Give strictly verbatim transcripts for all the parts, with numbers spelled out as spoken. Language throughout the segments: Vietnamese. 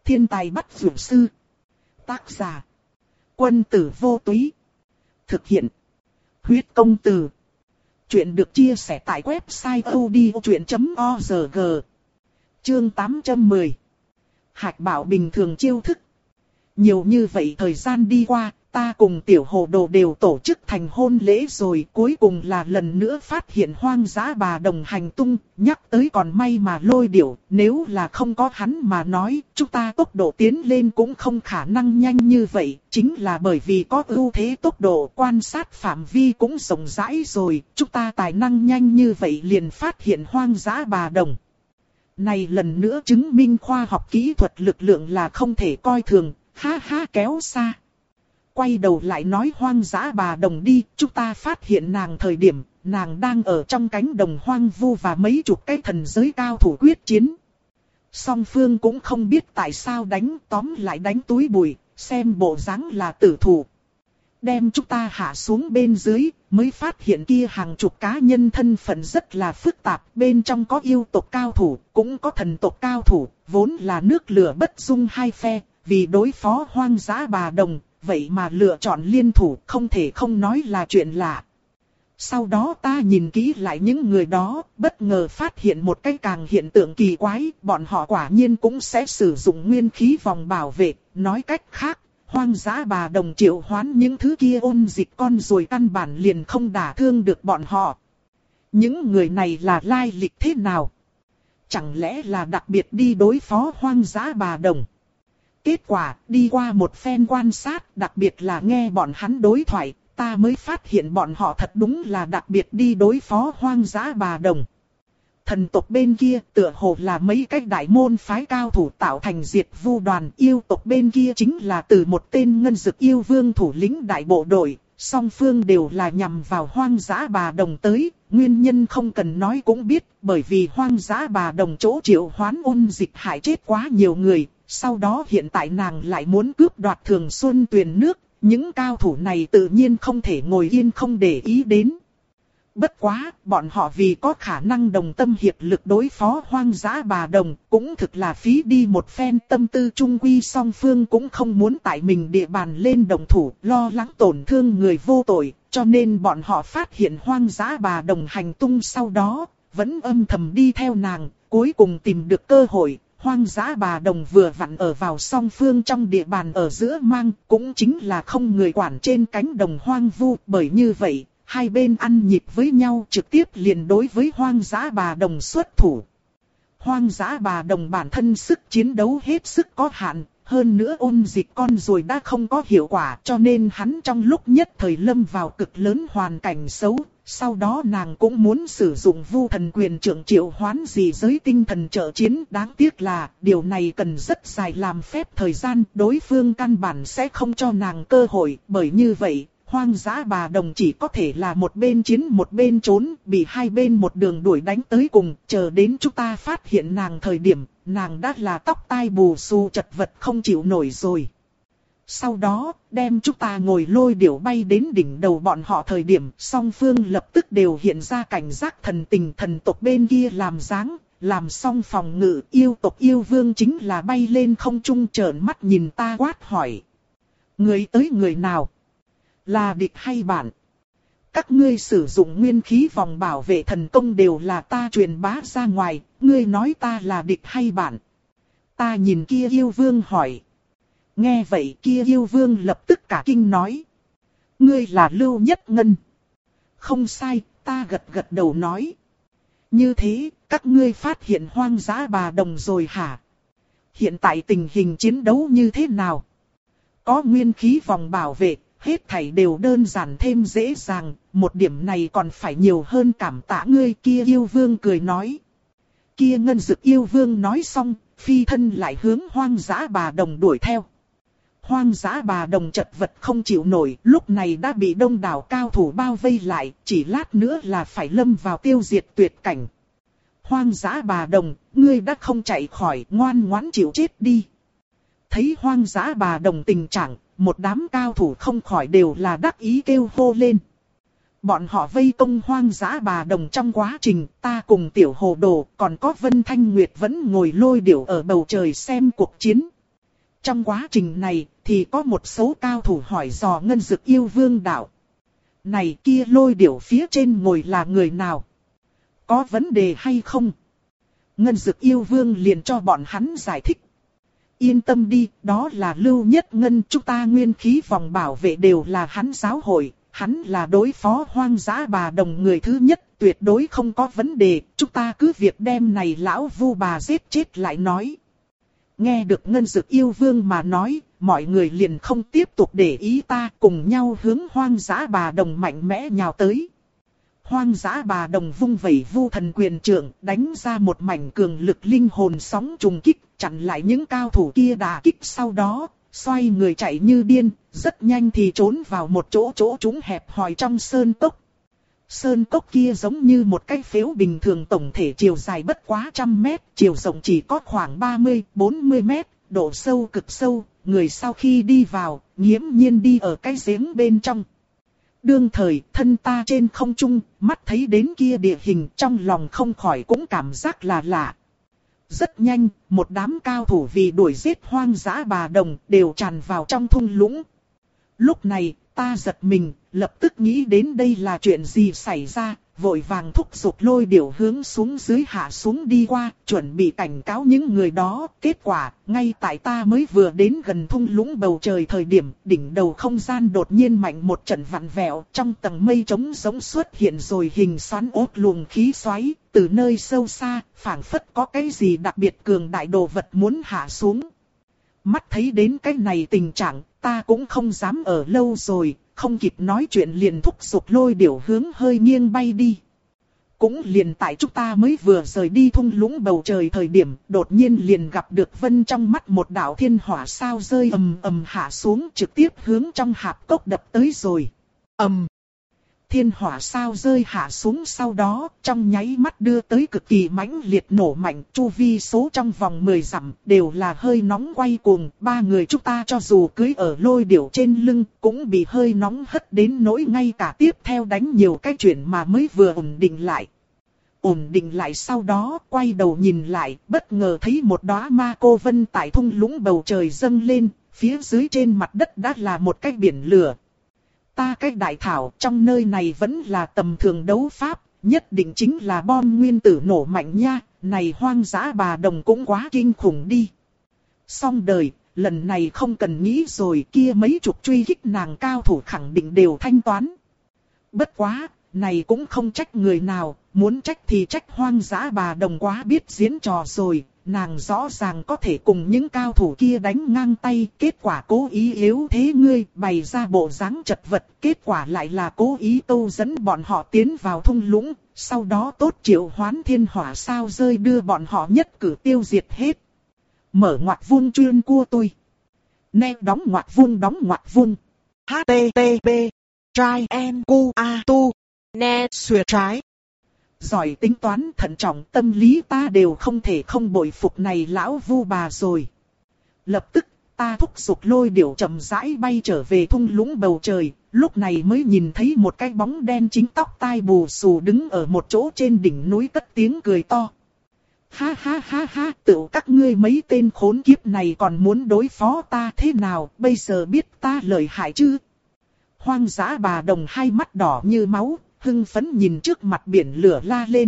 Thiên tài bắt dược sư. Tác giả. Quân tử vô túy. Thực hiện. Huyết công từ. Chuyện được chia sẻ tại website odchuyện chấm org. Chương tám trăm mười. Hạch bảo bình thường chiêu thức. Nhiều như vậy thời gian đi qua, ta cùng tiểu hồ đồ đều tổ chức thành hôn lễ rồi, cuối cùng là lần nữa phát hiện hoang dã bà đồng hành tung, nhắc tới còn may mà Lôi Điểu, nếu là không có hắn mà nói, chúng ta tốc độ tiến lên cũng không khả năng nhanh như vậy, chính là bởi vì có ưu thế tốc độ, quan sát phạm vi cũng rộng rãi rồi, chúng ta tài năng nhanh như vậy liền phát hiện hoang dã bà đồng. Này lần nữa chứng minh khoa học kỹ thuật lực lượng là không thể coi thường, ha ha kéo xa. Quay đầu lại nói hoang dã bà đồng đi, chúng ta phát hiện nàng thời điểm, nàng đang ở trong cánh đồng hoang vu và mấy chục cái thần giới cao thủ quyết chiến. Song phương cũng không biết tại sao đánh, tóm lại đánh túi bụi, xem bộ dáng là tử thủ. Đem chúng ta hạ xuống bên dưới, mới phát hiện kia hàng chục cá nhân thân phận rất là phức tạp. Bên trong có yêu tộc cao thủ, cũng có thần tộc cao thủ, vốn là nước lửa bất dung hai phe, vì đối phó hoang dã bà đồng. Vậy mà lựa chọn liên thủ không thể không nói là chuyện lạ. Sau đó ta nhìn kỹ lại những người đó, bất ngờ phát hiện một cái càng hiện tượng kỳ quái, bọn họ quả nhiên cũng sẽ sử dụng nguyên khí vòng bảo vệ. Nói cách khác, hoang dã bà đồng triệu hoán những thứ kia ôn dịch con rồi căn bản liền không đả thương được bọn họ. Những người này là lai lịch thế nào? Chẳng lẽ là đặc biệt đi đối phó hoang dã bà đồng? Kết quả, đi qua một phen quan sát, đặc biệt là nghe bọn hắn đối thoại, ta mới phát hiện bọn họ thật đúng là đặc biệt đi đối phó hoang dã bà đồng. Thần tộc bên kia tựa hồ là mấy cái đại môn phái cao thủ tạo thành diệt vu đoàn, yêu tộc bên kia chính là từ một tên ngân dực yêu vương thủ lĩnh đại bộ đội, song phương đều là nhằm vào hoang dã bà đồng tới, nguyên nhân không cần nói cũng biết, bởi vì hoang dã bà đồng chỗ triệu hoán ôn dịch hại chết quá nhiều người. Sau đó hiện tại nàng lại muốn cướp đoạt Thường Xuân Tuyền nước, những cao thủ này tự nhiên không thể ngồi yên không để ý đến. Bất quá, bọn họ vì có khả năng đồng tâm hiệp lực đối phó hoang dã bà đồng, cũng thực là phí đi một phen tâm tư trung quy song phương cũng không muốn tại mình địa bàn lên đồng thủ, lo lắng tổn thương người vô tội, cho nên bọn họ phát hiện hoang dã bà đồng hành tung sau đó, vẫn âm thầm đi theo nàng, cuối cùng tìm được cơ hội. Hoang dã bà đồng vừa vặn ở vào song phương trong địa bàn ở giữa mang, cũng chính là không người quản trên cánh đồng hoang vu, bởi như vậy, hai bên ăn nhịp với nhau trực tiếp liền đối với hoang dã bà đồng xuất thủ. Hoang dã bà đồng bản thân sức chiến đấu hết sức có hạn, hơn nữa ôn dịch con rồi đã không có hiệu quả cho nên hắn trong lúc nhất thời lâm vào cực lớn hoàn cảnh xấu. Sau đó nàng cũng muốn sử dụng vu thần quyền trưởng triệu hoán gì giới tinh thần trợ chiến. Đáng tiếc là điều này cần rất dài làm phép thời gian. Đối phương căn bản sẽ không cho nàng cơ hội. Bởi như vậy, hoang dã bà đồng chỉ có thể là một bên chiến một bên trốn. Bị hai bên một đường đuổi đánh tới cùng. Chờ đến chúng ta phát hiện nàng thời điểm, nàng đã là tóc tai bù xù chật vật không chịu nổi rồi. Sau đó, đem chúng ta ngồi Lôi Điểu bay đến đỉnh đầu bọn họ thời điểm, song phương lập tức đều hiện ra cảnh giác thần tình thần tộc bên kia làm dáng, làm xong phòng ngự, yêu tộc yêu vương chính là bay lên không trung trợn mắt nhìn ta quát hỏi. Người tới người nào? Là địch hay bạn? Các ngươi sử dụng nguyên khí vòng bảo vệ thần công đều là ta truyền bá ra ngoài, ngươi nói ta là địch hay bạn? Ta nhìn kia yêu vương hỏi. Nghe vậy kia yêu vương lập tức cả kinh nói. Ngươi là Lưu Nhất Ngân. Không sai, ta gật gật đầu nói. Như thế, các ngươi phát hiện hoang dã bà đồng rồi hả? Hiện tại tình hình chiến đấu như thế nào? Có nguyên khí vòng bảo vệ, hết thảy đều đơn giản thêm dễ dàng. Một điểm này còn phải nhiều hơn cảm tạ ngươi. Kia yêu vương cười nói. Kia ngân dực yêu vương nói xong, phi thân lại hướng hoang dã bà đồng đuổi theo. Hoang dã bà đồng chật vật không chịu nổi, lúc này đã bị đông đảo cao thủ bao vây lại, chỉ lát nữa là phải lâm vào tiêu diệt tuyệt cảnh. Hoang dã bà đồng, ngươi đã không chạy khỏi, ngoan ngoãn chịu chết đi. Thấy hoang dã bà đồng tình trạng, một đám cao thủ không khỏi đều là đắc ý kêu hô lên. Bọn họ vây công hoang dã bà đồng trong quá trình, ta cùng tiểu hồ đồ, còn có Vân Thanh Nguyệt vẫn ngồi Lôi Điểu ở bầu trời xem cuộc chiến. Trong quá trình này, thì có một số cao thủ hỏi dò Ngân Dực Yêu Vương đạo. Này kia lôi điểu phía trên ngồi là người nào? Có vấn đề hay không? Ngân Dực Yêu Vương liền cho bọn hắn giải thích. Yên tâm đi, đó là Lưu Nhất Ngân, chúng ta nguyên khí vòng bảo vệ đều là hắn giáo hội, hắn là đối phó hoang dã bà đồng người thứ nhất, tuyệt đối không có vấn đề, chúng ta cứ việc đem này lão vu bà giết chết lại nói. Nghe được Ngân Dực Yêu Vương mà nói, mọi người liền không tiếp tục để ý ta, cùng nhau hướng hoang dã bà đồng mạnh mẽ nhào tới. Hoang dã bà đồng vung vẩy vu thần quyền trượng, đánh ra một mảnh cường lực linh hồn sóng trùng kích, chặn lại những cao thủ kia đả kích, sau đó xoay người chạy như điên, rất nhanh thì trốn vào một chỗ chỗ trũng hẹp hòi trong sơn cốc. Sơn cốc kia giống như một cái phếu bình thường, tổng thể chiều dài bất quá trăm mét, chiều rộng chỉ có khoảng ba mươi bốn mươi mét, độ sâu cực sâu, người sau khi đi vào, nghiễm nhiên đi ở cái giếng bên trong. Đương thời, thân ta trên không trung, mắt thấy đến kia địa hình, trong lòng không khỏi cũng cảm giác là lạ. Rất nhanh, một đám cao thủ vì đuổi giết hoang dã bà đồng, đều tràn vào trong thung lũng. Lúc này, ta giật mình, lập tức nghĩ đến đây là chuyện gì xảy ra, vội vàng thúc giục lôi điểu hướng xuống dưới hạ xuống đi qua, chuẩn bị cảnh cáo những người đó. Kết quả, ngay tại ta mới vừa đến gần thung lũng bầu trời thời điểm, đỉnh đầu không gian đột nhiên mạnh một trận vặn vẹo, trong tầng mây trống giống xuất hiện rồi hình xoắn ốt luồng khí xoáy, từ nơi sâu xa, phảng phất có cái gì đặc biệt cường đại đồ vật muốn hạ xuống. Mắt thấy đến cái này tình trạng, ta cũng không dám ở lâu rồi, không kịp nói chuyện liền thúc giục lôi điểu hướng hơi nghiêng bay đi. Cũng liền tại chúng ta mới vừa rời đi thung lũng bầu trời thời điểm, đột nhiên liền gặp được Vân trong mắt một đạo thiên hỏa sao rơi ầm ầm hạ xuống, trực tiếp hướng trong hạp cốc đập tới rồi. Ầm. Thiên hỏa sao rơi hạ xuống sau đó, trong nháy mắt đưa tới cực kỳ mãnh liệt nổ mạnh, chu vi số trong vòng mười dặm, đều là hơi nóng quay cuồng, ba người chúng ta cho dù cưỡi ở lôi điểu trên lưng, cũng bị hơi nóng hất đến nỗi ngay cả tiếp theo đánh nhiều cái chuyện mà mới vừa ổn định lại. Ổn định lại sau đó, quay đầu nhìn lại, bất ngờ thấy một đóa ma cô vân tại thung lũng bầu trời dâng lên, phía dưới trên mặt đất đã là một cái biển lửa. Ta cái đại thảo trong nơi này vẫn là tầm thường đấu pháp, nhất định chính là bom nguyên tử nổ mạnh nha, này hoang dã bà đồng cũng quá kinh khủng đi. Xong đời, lần này không cần nghĩ rồi, kia mấy chục truy kích nàng cao thủ khẳng định đều thanh toán. Bất quá, này cũng không trách người nào, muốn trách thì trách hoang dã bà đồng quá biết diễn trò rồi. Nàng rõ ràng có thể cùng những cao thủ kia đánh ngang tay, kết quả cố ý yếu thế ngươi, bày ra bộ dáng chật vật, kết quả lại là cố ý câu dẫn bọn họ tiến vào thung lũng, sau đó tốt triệu hoán thiên hỏa sao rơi đưa bọn họ nhất cử tiêu diệt hết. Mở ngoặc vuông chuyên cua tôi. Nè đóng ngoặc vuông đóng ngoặc vuông. H T T P Trai en cu a tu. Nè xuyệt trái. Giỏi tính toán thận trọng, tâm lý ta đều không thể không bội phục này lão vu bà rồi. Lập tức, ta thúc giục lôi điểu chậm rãi bay trở về thung lũng bầu trời, lúc này mới nhìn thấy một cái bóng đen chính tóc tai bù xù đứng ở một chỗ trên đỉnh núi cất tiếng cười to. Ha ha ha ha, tự các ngươi mấy tên khốn kiếp này còn muốn đối phó ta thế nào, bây giờ biết ta lợi hại chứ? Hoang dã bà đồng hai mắt đỏ như máu, hưng phấn nhìn trước mặt biển lửa la lên.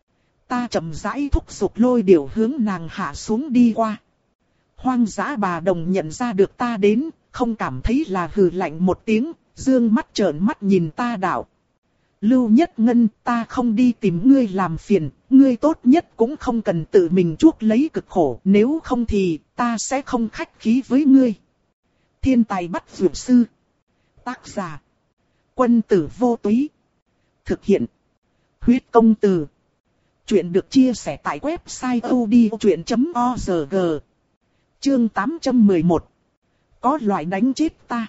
Ta chậm rãi thúc giục lôi điểu hướng nàng hạ xuống đi qua. Hoang dã bà đồng nhận ra được ta đến, không cảm thấy là hừ lạnh một tiếng, dương mắt trợn mắt nhìn ta đạo. Lưu Nhất Ngân, ta không đi tìm ngươi làm phiền, ngươi tốt nhất cũng không cần tự mình chuốc lấy cực khổ, nếu không thì ta sẽ không khách khí với ngươi. Thiên tài bắt vượt sư. Tác giả. Quân tử vô túy. Thực hiện. Huyết công từ. Chuyện được chia sẻ tại website odchuyện chấm org. Chương tám trăm mười một. Có loại đánh chết ta.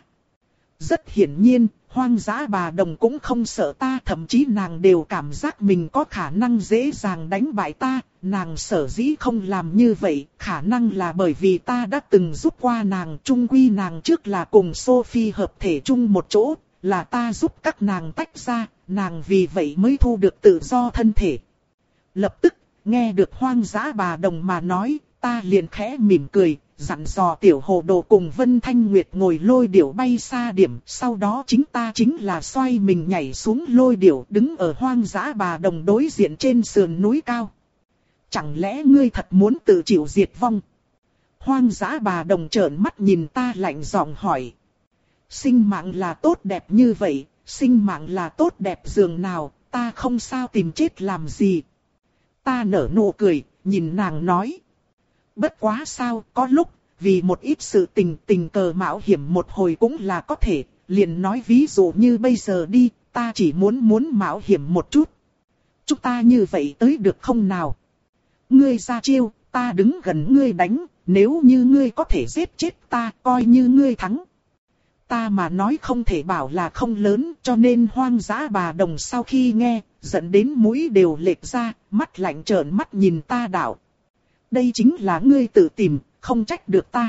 Rất hiển nhiên, hoang dã bà đồng cũng không sợ ta, thậm chí nàng đều cảm giác mình có khả năng dễ dàng đánh bại ta. Nàng sở dĩ không làm như vậy, khả năng là bởi vì ta đã từng giúp qua nàng. Chung quy nàng trước là cùng Sophie hợp thể chung một chỗ, là ta giúp các nàng tách ra, nàng vì vậy mới thu được tự do thân thể. Lập tức, nghe được hoang dã bà đồng mà nói, ta liền khẽ mỉm cười, dặn dò tiểu hồ đồ cùng Vân Thanh Nguyệt ngồi lôi điểu bay xa điểm. Sau đó chính ta chính là xoay mình nhảy xuống lôi điểu đứng ở hoang dã bà đồng đối diện trên sườn núi cao. Chẳng lẽ ngươi thật muốn tự chịu diệt vong? Hoang dã bà đồng trợn mắt nhìn ta lạnh giọng hỏi. Sinh mạng là tốt đẹp như vậy, sinh mạng là tốt đẹp dường nào, ta không sao tìm chết làm gì. Ta nở nụ cười, nhìn nàng nói. Bất quá sao, có lúc, vì một ít sự tình tình cờ mạo hiểm một hồi cũng là có thể, liền nói ví dụ như bây giờ đi, ta chỉ muốn muốn mạo hiểm một chút. Chúng ta như vậy tới được không nào? Ngươi ra chiêu, ta đứng gần ngươi đánh, nếu như ngươi có thể giết chết ta, coi như ngươi thắng. Ta mà nói không thể bảo là không lớn, cho nên hoang dã bà đồng sau khi nghe, giận đến mũi đều lệch ra, mắt lạnh trợn mắt nhìn ta đạo. Đây chính là ngươi tự tìm, không trách được ta.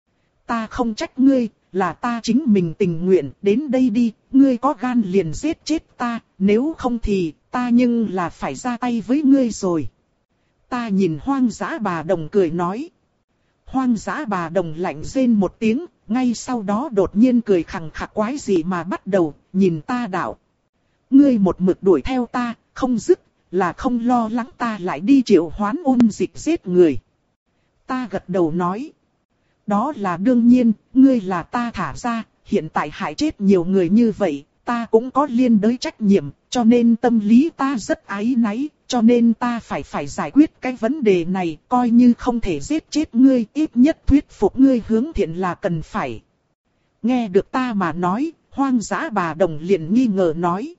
Ta không trách ngươi, là ta chính mình tình nguyện, đến đây đi, ngươi có gan liền giết chết ta, nếu không thì, ta nhưng là phải ra tay với ngươi rồi. Ta nhìn hoang dã bà đồng cười nói. Hoang dã bà đồng lạnh rên một tiếng, ngay sau đó đột nhiên cười khằng khặc quái gì mà bắt đầu, nhìn ta đạo. Ngươi một mực đuổi theo ta, không dứt, là không lo lắng ta lại đi triệu hoán ôn dịch giết người. Ta gật đầu nói. Đó là đương nhiên, ngươi là ta thả ra, hiện tại hại chết nhiều người như vậy, ta cũng có liên đới trách nhiệm, cho nên tâm lý ta rất áy náy, cho nên ta phải phải giải quyết cái vấn đề này, coi như không thể giết chết ngươi, ít nhất thuyết phục ngươi hướng thiện là cần phải. Nghe được ta mà nói, hoang dã bà đồng liền nghi ngờ nói.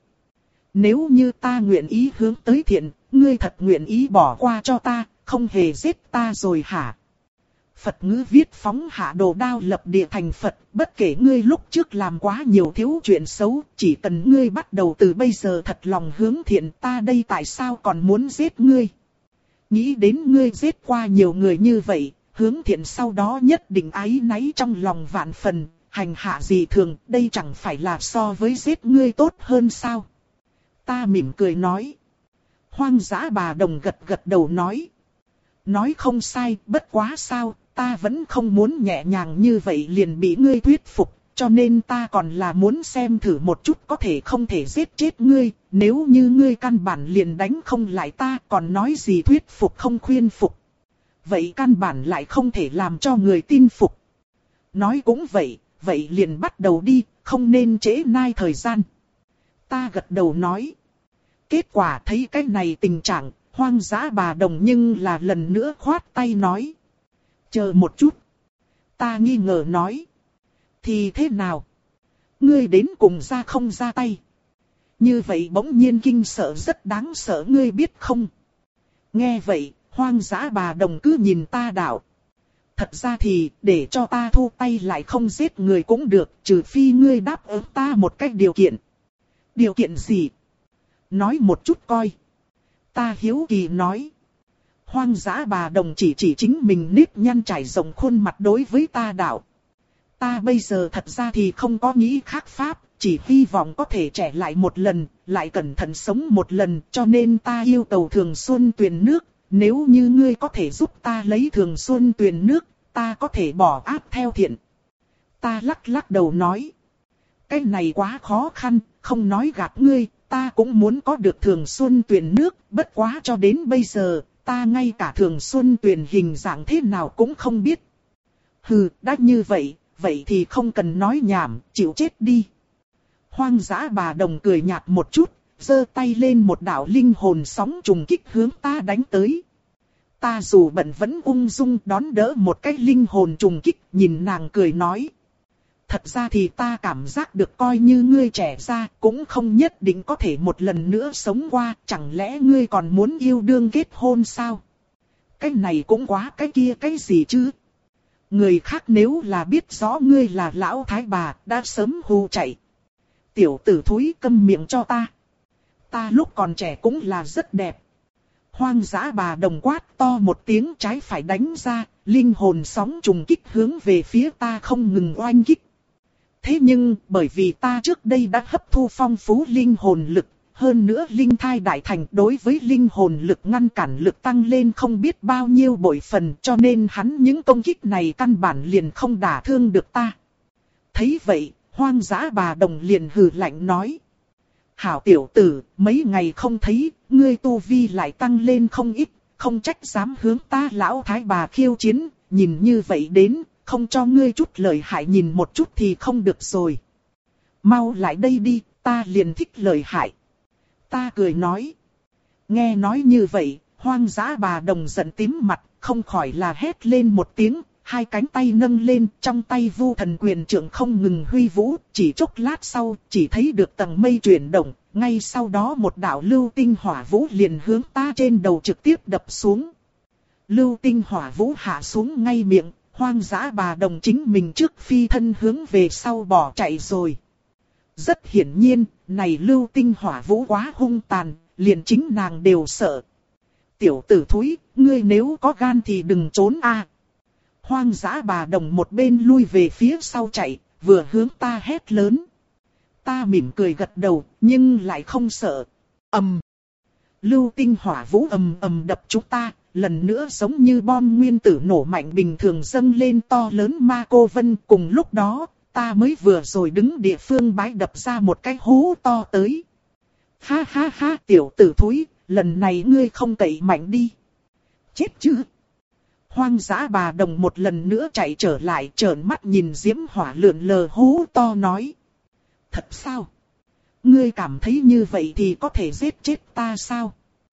Nếu như ta nguyện ý hướng tới thiện, ngươi thật nguyện ý bỏ qua cho ta, không hề giết ta rồi hả? Phật ngữ viết phóng hạ đồ đao lập địa thành Phật, bất kể ngươi lúc trước làm quá nhiều thiếu chuyện xấu, chỉ cần ngươi bắt đầu từ bây giờ thật lòng hướng thiện, ta đây tại sao còn muốn giết ngươi? Nghĩ đến ngươi giết qua nhiều người như vậy, hướng thiện sau đó nhất định áy náy trong lòng vạn phần, hành hạ gì thường, đây chẳng phải là so với giết ngươi tốt hơn sao? Ta mỉm cười nói. Hoang dã bà đồng gật gật đầu nói. Nói không sai, bất quá sao, ta vẫn không muốn nhẹ nhàng như vậy liền bị ngươi thuyết phục, cho nên ta còn là muốn xem thử một chút có thể không thể giết chết ngươi, nếu như ngươi căn bản liền đánh không lại ta còn nói gì thuyết phục không khuyên phục. Vậy căn bản lại không thể làm cho người tin phục. Nói cũng vậy, vậy liền bắt đầu đi, không nên trễ nai thời gian. Ta gật đầu nói. Kết quả thấy cái này tình trạng, hoang dã bà đồng nhưng là lần nữa khoát tay nói. Chờ một chút. Ta nghi ngờ nói. Thì thế nào? Ngươi đến cùng ra không ra tay? Như vậy bỗng nhiên kinh sợ rất đáng sợ ngươi biết không? Nghe vậy, hoang dã bà đồng cứ nhìn ta đạo. Thật ra thì, để cho ta thu tay lại không giết người cũng được, trừ phi ngươi đáp ứng ta một cách điều kiện. Điều kiện gì? Nói một chút coi. Ta hiếu kỳ nói. Hoang dã bà đồng chỉ chỉ chính mình nếp nhăn trải rộng khuôn mặt đối với ta đạo. Ta bây giờ thật ra thì không có nghĩ khác pháp, chỉ hy vọng có thể trẻ lại một lần, lại cẩn thận sống một lần, cho nên ta yêu cầu thường xuân tuyền nước. Nếu như ngươi có thể giúp ta lấy thường xuân tuyền nước, ta có thể bỏ áp theo thiện. Ta lắc lắc đầu nói. Cái này quá khó khăn, không nói gạt ngươi, ta cũng muốn có được thường xuân tuyền nước, bất quá cho đến bây giờ, ta ngay cả thường xuân tuyền hình dạng thế nào cũng không biết. Hừ, đã như vậy, vậy thì không cần nói nhảm, chịu chết đi. Hoang dã bà đồng cười nhạt một chút, giơ tay lên một đạo linh hồn sóng trùng kích hướng ta đánh tới. Ta dù bận vẫn ung dung đón đỡ một cái linh hồn trùng kích, nhìn nàng cười nói. Thật ra thì ta cảm giác được coi như ngươi trẻ ra cũng không nhất định có thể một lần nữa sống qua, chẳng lẽ ngươi còn muốn yêu đương kết hôn sao? Cái này cũng quá cái kia cái gì chứ? Người khác nếu là biết rõ ngươi là lão thái bà đã sớm hù chạy. Tiểu tử thúi câm miệng cho ta. Ta lúc còn trẻ cũng là rất đẹp. Hoang dã bà đồng quát to một tiếng trái phải đánh ra, linh hồn sóng trùng kích hướng về phía ta không ngừng oanh kích. Thế nhưng, bởi vì ta trước đây đã hấp thu phong phú linh hồn lực, hơn nữa linh thai đại thành đối với linh hồn lực ngăn cản lực tăng lên không biết bao nhiêu bội phần, cho nên hắn những công kích này căn bản liền không đả thương được ta. Thấy vậy, Hoang Dã Bà Đồng liền hừ lạnh nói. Hảo tiểu tử, mấy ngày không thấy, ngươi tu vi lại tăng lên không ít, không trách dám hướng ta lão thái bà khiêu chiến, nhìn như vậy đến, không cho ngươi chút lời hại nhìn một chút thì không được rồi. Mau lại đây đi, ta liền thích lời hại. Ta cười nói. Nghe nói như vậy, Hoang Dã Bà Đồng giận tím mặt, không khỏi là hét lên một tiếng, hai cánh tay nâng lên, trong tay Vu Thần Quyền Trượng không ngừng huy vũ, chỉ chốc lát sau, chỉ thấy được tầng mây chuyển động, ngay sau đó một đạo lưu tinh hỏa vũ liền hướng ta trên đầu trực tiếp đập xuống. Lưu tinh hỏa vũ hạ xuống ngay miệng, Hoang Dã Bà Đồng chính mình trước phi thân hướng về sau bỏ chạy rồi. Rất hiển nhiên, này lưu tinh hỏa vũ quá hung tàn, liền chính nàng đều sợ. Tiểu tử thúi, ngươi nếu có gan thì đừng trốn a. Hoang Dã Bà Đồng một bên lui về phía sau chạy, vừa hướng ta hét lớn. Ta mỉm cười gật đầu, nhưng lại không sợ. Ầm. Lưu tinh hỏa vũ ầm ầm đập chúng ta, lần nữa giống như bom nguyên tử nổ mạnh bình thường dâng lên to lớn ma cô vân. Cùng lúc đó, ta mới vừa rồi đứng địa phương bãi đập ra một cái hố to tới. Ha ha ha, tiểu tử thúi, lần này ngươi không cậy mạnh đi. Chết chứ. Hoang Dã Bà Đồng một lần nữa chạy trở lại, trợn mắt nhìn diễm hỏa lượn lờ hố to nói. Thật sao? Ngươi cảm thấy như vậy thì có thể giết chết ta sao?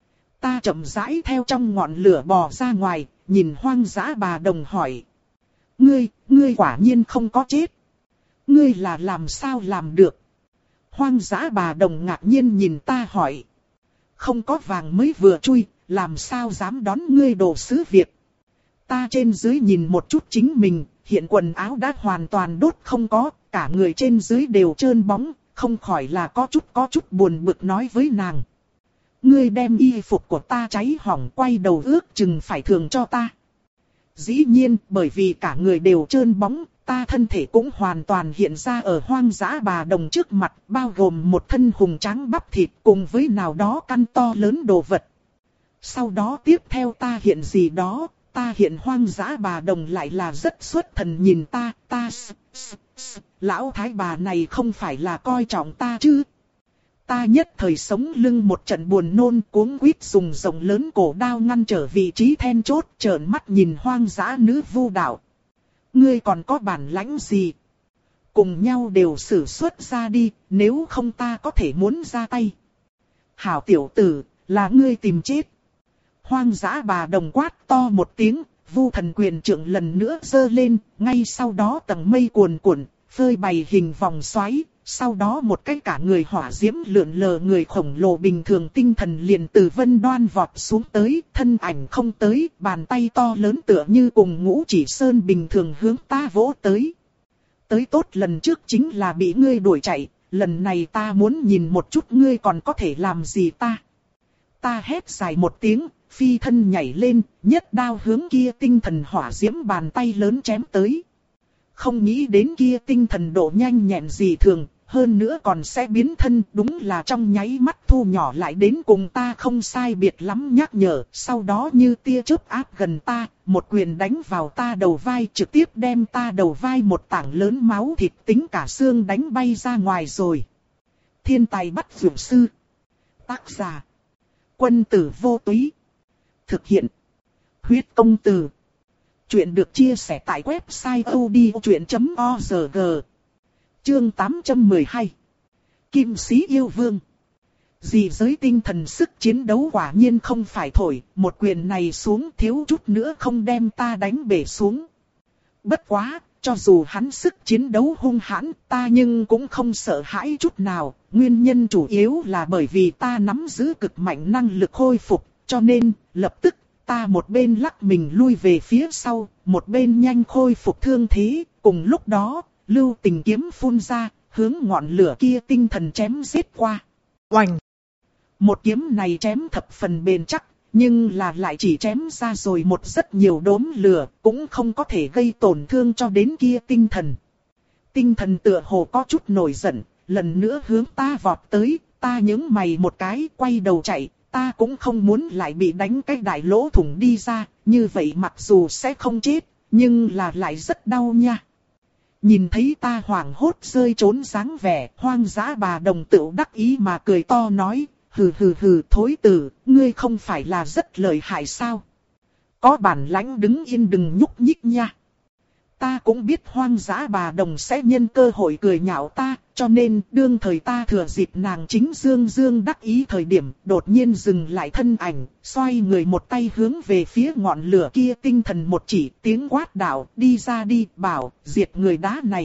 Ta chậm rãi theo trong ngọn lửa bò ra ngoài, nhìn Hoang Dã Bà Đồng hỏi. Ngươi, ngươi quả nhiên không có chết. Ngươi là làm sao làm được? Hoang Dã Bà Đồng ngạc nhiên nhìn ta hỏi. Không có vàng mới vừa chui, làm sao dám đón ngươi đồ sứ việc? Ta trên dưới nhìn một chút chính mình, hiện quần áo đã hoàn toàn đốt không có, cả người trên dưới đều trơn bóng, không khỏi là có chút có chút buồn bực nói với nàng. Ngươi đem y phục của ta cháy hỏng, quay đầu ước chừng phải thường cho ta. Dĩ nhiên, bởi vì cả người đều trơn bóng, ta thân thể cũng hoàn toàn hiện ra ở Hoang Dã Bà Đồng trước mặt, bao gồm một thân hùng tráng bắp thịt cùng với nào đó căn to lớn đồ vật. Sau đó tiếp theo ta hiện gì đó, ta hiện Hoang Dã Bà Đồng lại là rất xuất thần nhìn ta, ta s, s, s, lão thái bà này không phải là coi trọng ta chứ. Ta nhất thời sống lưng một trận buồn nôn, cuống quýt dùng rộng lớn cổ đao ngăn trở vị trí then chốt, trợn mắt nhìn Hoang Dã nữ vu đạo. Ngươi còn có bản lãnh gì? Cùng nhau đều sử xuất ra đi, nếu không ta có thể muốn ra tay. Hảo tiểu tử, là ngươi tìm chết. Hoang Dã Bà Đồng quát to một tiếng, Vu Thần Quyền Trượng lần nữa giơ lên, ngay sau đó tầng mây cuồn cuộn, phơi bày hình vòng xoáy, sau đó một cái cả người hỏa diễm lượn lờ người khổng lồ bình thường tinh thần liền từ vân đoan vọt xuống tới, thân ảnh không tới, bàn tay to lớn tựa như cùng Ngũ Chỉ Sơn bình thường hướng ta vỗ tới. Tới tốt lần trước chính là bị ngươi đuổi chạy, lần này ta muốn nhìn một chút ngươi còn có thể làm gì ta. Ta hét dài một tiếng, phi thân nhảy lên, nhất đao hướng kia tinh thần hỏa diễm bàn tay lớn chém tới. Không nghĩ đến kia tinh thần độ nhanh nhẹn gì thường, hơn nữa còn sẽ biến thân, đúng là trong nháy mắt thu nhỏ lại đến cùng ta không sai biệt lắm nhắc nhở, sau đó như tia chớp áp gần ta, một quyền đánh vào ta đầu vai, trực tiếp đem ta đầu vai một tảng lớn máu thịt tính cả xương đánh bay ra ngoài rồi. Thiên tài bắt dược sư. Tác giả: Quân tử vô túy. Thực hiện: Huyết công từ. Chuyện được chia sẻ tại website odchuyện chấm org. Chương tám trăm mười hai. Kim sĩ yêu vương. Dị giới tinh thần sức chiến đấu quả nhiên không phải thổi, một quyền này xuống thiếu chút nữa không đem ta đánh bể xuống. Bất quá, cho dù hắn sức chiến đấu hung hãn, ta nhưng cũng không sợ hãi chút nào, nguyên nhân chủ yếu là bởi vì ta nắm giữ cực mạnh năng lực khôi phục, cho nên, lập tức, ta một bên lắc mình lui về phía sau, một bên nhanh khôi phục thương thế, cùng lúc đó, lưu tình kiếm phun ra, hướng ngọn lửa kia tinh thần chém giết qua. Oành! Một kiếm này chém thập phần bền chắc, nhưng là lại chỉ chém ra rồi một rất nhiều đốm lửa, cũng không có thể gây tổn thương cho đến kia tinh thần. Tinh thần tựa hồ có chút nổi giận, lần nữa hướng ta vọt tới, Ta nhướng mày một cái, quay đầu chạy, ta cũng không muốn lại bị đánh cái đại lỗ thủng đi ra, như vậy mặc dù sẽ không chết, nhưng là lại rất đau nha. Nhìn thấy ta hoảng hốt rơi trốn dáng vẻ, Hoang Dã Bà Đồng tựu đắc ý mà cười to nói, hừ hừ hừ thối tử, ngươi không phải là rất lợi hại sao? Có bản lãnh đứng yên đừng nhúc nhích nha. Ta cũng biết Hoang Dã Bà Đồng sẽ nhân cơ hội cười nhạo ta, cho nên đương thời ta thừa dịp nàng chính dương dương đắc ý thời điểm, đột nhiên dừng lại thân ảnh, xoay người một tay hướng về phía ngọn lửa kia tinh thần một chỉ, tiếng quát đạo, đi ra đi, bảo, diệt người đá này.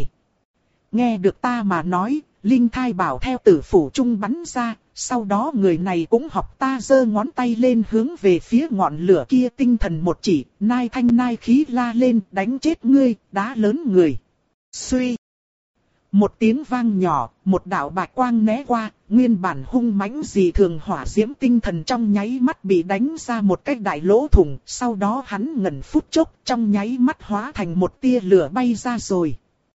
Nghe được ta mà nói, Linh Thai Bảo theo tử phủ trung bắn ra, sau đó người này cũng học ta giơ ngón tay lên hướng về phía ngọn lửa kia tinh thần một chỉ, nai thanh nai khí la lên, đánh chết ngươi, đá lớn người. Suy. Một tiếng vang nhỏ, một đạo bạch quang né qua, nguyên bản hung mãnh dị thường hỏa diễm tinh thần trong nháy mắt bị đánh ra một cái đại lỗ thủng, sau đó hắn ngẩn phút chốc trong nháy mắt hóa thành một tia lửa bay ra rồi.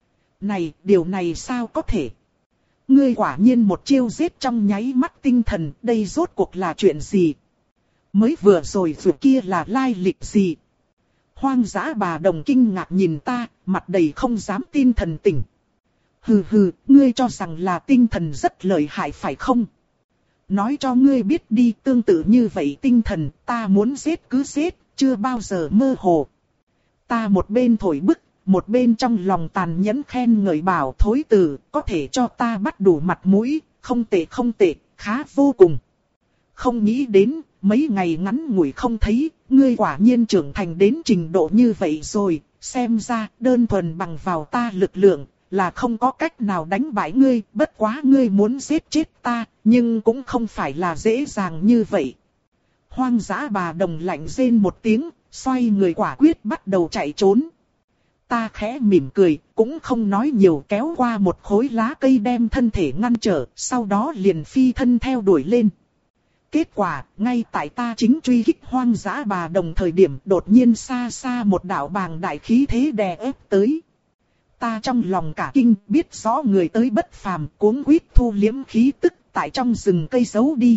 Này, điều này sao có thể? Ngươi quả nhiên một chiêu giết trong nháy mắt tinh thần, đây rốt cuộc là chuyện gì? Mới vừa rồi vừa kia là lai lịch gì? Hoang Dã Bà Đồng kinh ngạc nhìn ta, mặt đầy không dám tin thần tình. Hừ hừ, ngươi cho rằng là tinh thần rất lợi hại phải không? Nói cho ngươi biết đi, tương tự như vậy tinh thần, ta muốn giết cứ giết, chưa bao giờ mơ hồ. Ta một bên thổi bức, một bên trong lòng tàn nhẫn khen ngợi bảo thối tử, có thể cho ta bắt đủ mặt mũi, không tệ không tệ, khá vô cùng. Không nghĩ đến, mấy ngày ngắn ngủi không thấy, ngươi quả nhiên trưởng thành đến trình độ như vậy rồi, xem ra đơn thuần bằng vào ta lực lượng, là không có cách nào đánh bại ngươi, bất quá ngươi muốn giết chết ta, nhưng cũng không phải là dễ dàng như vậy. Hoang Dã Bà Đồng lạnh rên một tiếng, xoay người quả quyết bắt đầu chạy trốn. Ta khẽ mỉm cười, cũng không nói nhiều kéo qua một khối lá cây đem thân thể ngăn trở, sau đó liền phi thân theo đuổi lên. Kết quả, ngay tại ta chính truy kích Hoang Dã Bà Đồng thời điểm đột nhiên xa xa một đạo bàng đại khí thế đè ép tới. Ta trong lòng cả kinh biết rõ người tới bất phàm cuống quýt thu liếm khí tức tại trong rừng cây giấu đi.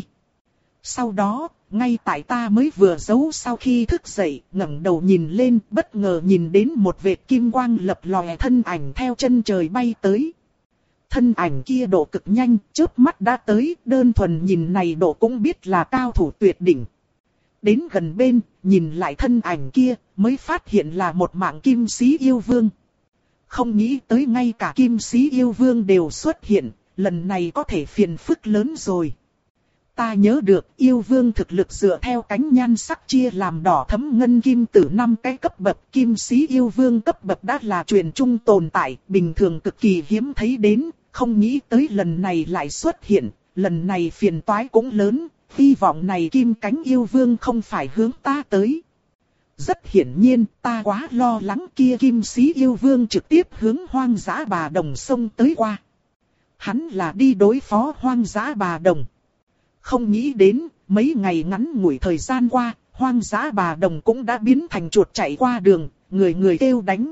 Sau đó, ngay tại ta mới vừa giấu sau khi thức dậy, ngẩng đầu nhìn lên, bất ngờ nhìn đến một vệt kim quang lập lòe thân ảnh theo chân trời bay tới. Thân ảnh kia độ cực nhanh, chớp mắt đã tới, đơn thuần nhìn này độ cũng biết là cao thủ tuyệt đỉnh. Đến gần bên, nhìn lại thân ảnh kia, mới phát hiện là một mạng kim sĩ yêu vương. Không nghĩ tới ngay cả kim sĩ yêu vương đều xuất hiện, lần này có thể phiền phức lớn rồi. Ta nhớ được yêu vương thực lực dựa theo cánh nhan sắc chia làm đỏ thẫm ngân kim tử năm cái cấp bậc, kim sĩ yêu vương cấp bậc đã là truyền trung tồn tại, bình thường cực kỳ hiếm thấy đến, không nghĩ tới lần này lại xuất hiện, lần này phiền toái cũng lớn, hy vọng này kim cánh yêu vương không phải hướng ta tới. Rất hiển nhiên, ta quá lo lắng kia kim sĩ yêu vương trực tiếp hướng Hoang Dã Bà Đồng xông tới qua. Hắn là đi đối phó Hoang Dã Bà Đồng. Không nghĩ đến, mấy ngày ngắn ngủi thời gian qua, Hoang Dã Bà Đồng cũng đã biến thành chuột chạy qua đường, người người kêu đánh.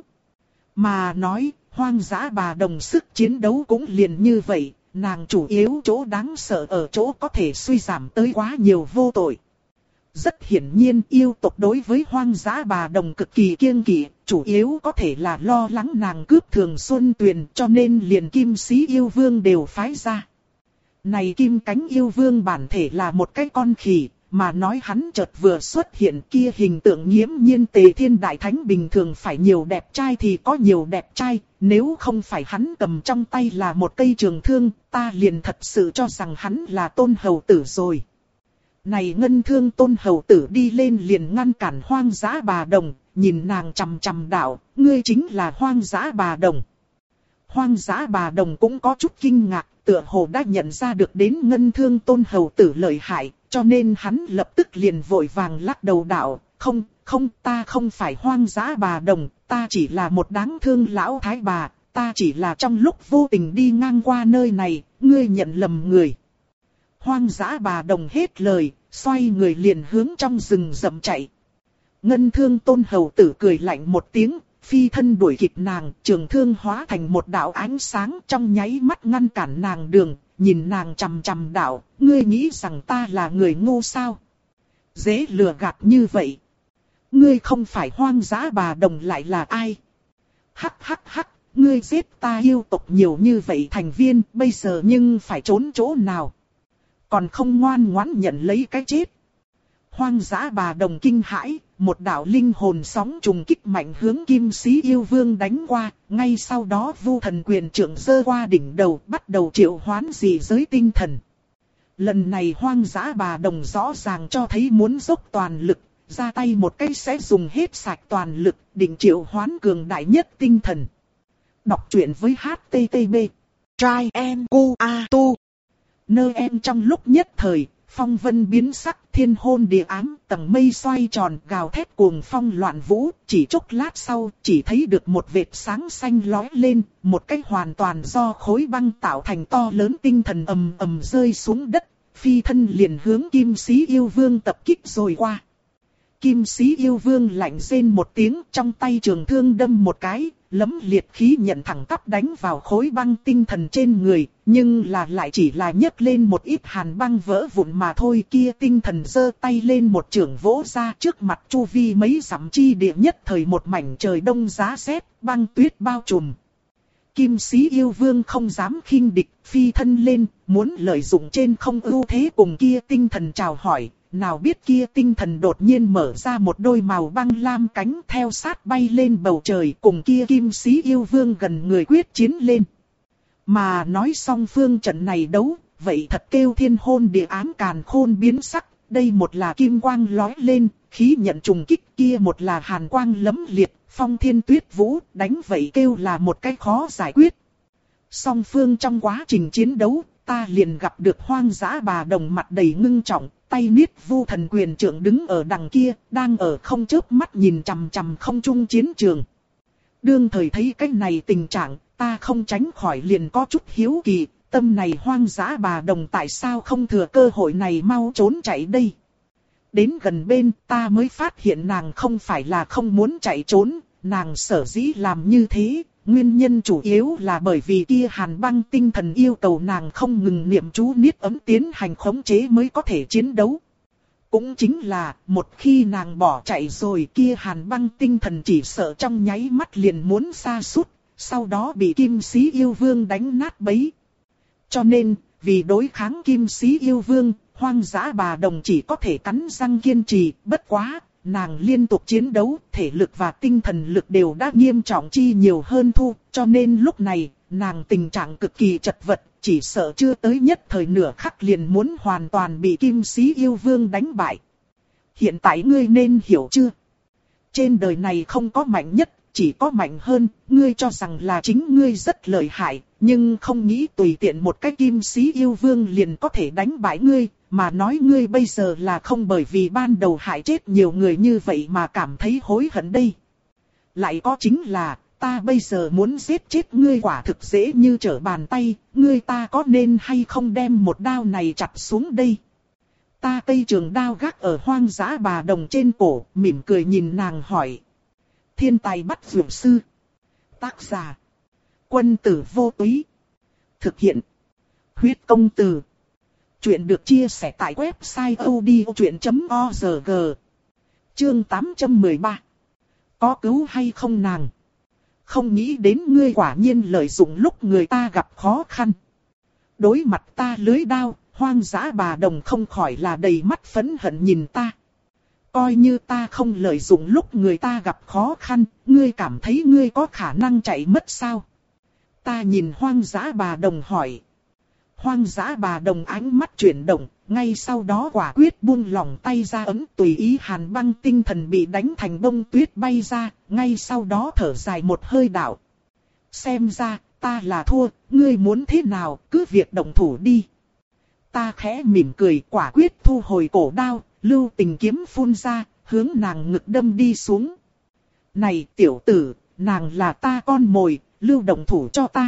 Mà nói, Hoang Dã Bà Đồng sức chiến đấu cũng liền như vậy, nàng chủ yếu chỗ đáng sợ ở chỗ có thể suy giảm tới quá nhiều vô tội. Rất hiển nhiên yêu tộc đối với Hoang Dã Bà Đồng cực kỳ kiêng kỵ, chủ yếu có thể là lo lắng nàng cướp Thường Xuân Tuyền cho nên liền kim sĩ yêu vương đều phái ra. Này kim cánh yêu vương bản thể là một cái con khỉ, mà nói hắn chợt vừa xuất hiện kia hình tượng nghiễm nhiên Tề Thiên Đại Thánh bình thường phải nhiều đẹp trai thì có nhiều đẹp trai, nếu không phải hắn cầm trong tay là một cây trường thương, ta liền thật sự cho rằng hắn là Tôn Hầu Tử rồi. Này ngân thương Tôn Hầu Tử đi lên liền ngăn cản Hoang Dã Bà Đồng, nhìn nàng chằm chằm đạo, ngươi chính là Hoang Dã Bà Đồng. Hoang Dã Bà Đồng cũng có chút kinh ngạc, tựa hồ đã nhận ra được đến ngân thương Tôn Hầu Tử lợi hại, cho nên hắn lập tức liền vội vàng lắc đầu đạo, không, không, ta không phải Hoang Dã Bà Đồng, ta chỉ là một đáng thương lão thái bà, ta chỉ là trong lúc vô tình đi ngang qua nơi này, ngươi nhận lầm người. Hoang Dã Bà Đồng hết lời, xoay người liền hướng trong rừng rậm chạy. Ngân thương Tôn Hầu Tử cười lạnh một tiếng, phi thân đuổi kịp nàng, trường thương hóa thành một đạo ánh sáng trong nháy mắt ngăn cản nàng đường, nhìn nàng chằm chằm đạo, ngươi nghĩ rằng ta là người ngu sao? Dễ lừa gạt như vậy. Ngươi không phải Hoang Dã Bà Đồng lại là ai? Hắc hắc hắc, ngươi giết ta yêu tộc nhiều như vậy thành viên, bây giờ nhưng phải trốn chỗ nào? Còn không ngoan ngoãn nhận lấy cái chết. Hoang Dã Bà Đồng kinh hãi, một đạo linh hồn sóng trùng kích mạnh hướng Kim Sĩ Yêu Vương đánh qua, ngay sau đó Vu Thần Quyền Trượng giơ qua đỉnh đầu, bắt đầu triệu hoán dị giới tinh thần. Lần này Hoang Dã Bà Đồng rõ ràng cho thấy muốn dốc toàn lực, ra tay một cái sẽ dùng hết sạch toàn lực, định triệu hoán cường đại nhất tinh thần. Đọc truyện với hát tê tê pê Try and Cu A Tu. Nơ em trong lúc nhất thời, phong vân biến sắc, thiên hôn địa ám, tầng mây xoay tròn, gào thét cuồng phong loạn vũ, chỉ chốc lát sau, chỉ thấy được một vệt sáng xanh lóe lên, một cái hoàn toàn do khối băng tạo thành to lớn tinh thần ầm ầm rơi xuống đất, phi thân liền hướng Kim Sĩ Yêu Vương tập kích rồi qua. Kim Sĩ Yêu Vương lạnh rên một tiếng, trong tay trường thương đâm một cái, lấm liệt khí nhận thẳng tắp đánh vào khối băng tinh thần trên người, nhưng là lại chỉ là nhấc lên một ít hàn băng vỡ vụn mà thôi. Kia tinh thần giơ tay lên một chưởng vỗ ra, trước mặt chu vi mấy dặm chi địa nhất thời một mảnh trời đông giá rét, băng tuyết bao trùm. Kim Sĩ Yêu Vương không dám khinh địch, phi thân lên, muốn lợi dụng trên không ưu thế cùng kia tinh thần chào hỏi. Nào biết kia tinh thần đột nhiên mở ra một đôi màu băng lam cánh, theo sát bay lên bầu trời, cùng kia Kim Sĩ Yêu Vương gần người quyết chiến lên. Mà nói xong phương trận này đấu, vậy thật kêu thiên hôn địa ám càn khôn biến sắc. Đây một là kim quang lói lên, khí nhận trùng kích, kia một là hàn quang lấm liệt, phong thiên tuyết vũ, đánh vậy kêu là một cái khó giải quyết. Song phương trong quá trình chiến đấu, ta liền gặp được Hoang Dã Bà Đồng mặt đầy ngưng trọng, tay niết Vu Thần Quyền Trượng đứng ở đằng kia, đang ở không chớp mắt nhìn chằm chằm không trung chiến trường. Đương thời thấy cái này tình trạng, ta không tránh khỏi liền có chút hiếu kỳ, tâm này Hoang Dã Bà Đồng tại sao không thừa cơ hội này mau trốn chạy đây. Đến gần bên ta mới phát hiện nàng không phải là không muốn chạy trốn, nàng sở dĩ làm như thế. Nguyên nhân chủ yếu là bởi vì kia hàn băng tinh thần yêu cầu nàng không ngừng niệm chú niết ấm tiến hành khống chế mới có thể chiến đấu. Cũng chính là, một khi nàng bỏ chạy rồi kia hàn băng tinh thần chỉ sợ trong nháy mắt liền muốn sa sút, sau đó bị Kim Sĩ Yêu Vương đánh nát bấy. Cho nên, vì đối kháng Kim Sĩ Yêu Vương, Hoang Dã Bà Đồng chỉ có thể cắn răng kiên trì, bất quá. Nàng liên tục chiến đấu, thể lực và tinh thần lực đều đã nghiêm trọng chi nhiều hơn thu, cho nên lúc này, nàng tình trạng cực kỳ chật vật, chỉ sợ chưa tới nhất thời nửa khắc liền muốn hoàn toàn bị Kim Sĩ Yêu Vương đánh bại. Hiện tại ngươi nên hiểu chưa? Trên đời này không có mạnh nhất, chỉ có mạnh hơn, ngươi cho rằng là chính ngươi rất lợi hại, nhưng không nghĩ tùy tiện một cái Kim Sĩ Yêu Vương liền có thể đánh bại ngươi. Mà nói ngươi bây giờ là không bởi vì ban đầu hại chết nhiều người như vậy mà cảm thấy hối hận đây. Lại có chính là, ta bây giờ muốn giết chết ngươi quả thực dễ như trở bàn tay, ngươi ta có nên hay không đem một đao này chặt xuống đây. Ta cây trường đao gác ở Hoang Dã Bà Đồng trên cổ, mỉm cười nhìn nàng hỏi. Thiên tài bắt dược sư. Tác giả. Quân tử vô túy. Thực hiện. Huyết công từ. Chuyện được chia sẻ tại website odchuyện chấm org. Chương tám trăm mười ba. Có cứu hay không nàng? Không nghĩ đến ngươi quả nhiên lợi dụng lúc người ta gặp khó khăn. Đối mặt ta lưới đao, Hoang Dã Bà Đồng không khỏi là đầy mắt phẫn hận nhìn ta. Coi như ta không lợi dụng lúc người ta gặp khó khăn, ngươi cảm thấy ngươi có khả năng chạy mất sao? Ta nhìn Hoang Dã Bà Đồng hỏi. Hoang Dã Bà Đồng ánh mắt chuyển động, ngay sau đó quả quyết buông lỏng tay ra ấm tùy ý hàn băng tinh thần bị đánh thành bông tuyết bay ra, ngay sau đó thở dài một hơi đạo. Xem ra, ta là thua, ngươi muốn thế nào, cứ việc động thủ đi. Ta khẽ mỉm cười quả quyết thu hồi cổ đao, lưu tình kiếm phun ra, hướng nàng ngực đâm đi xuống. Này tiểu tử, nàng là ta con mồi, lưu động thủ cho ta.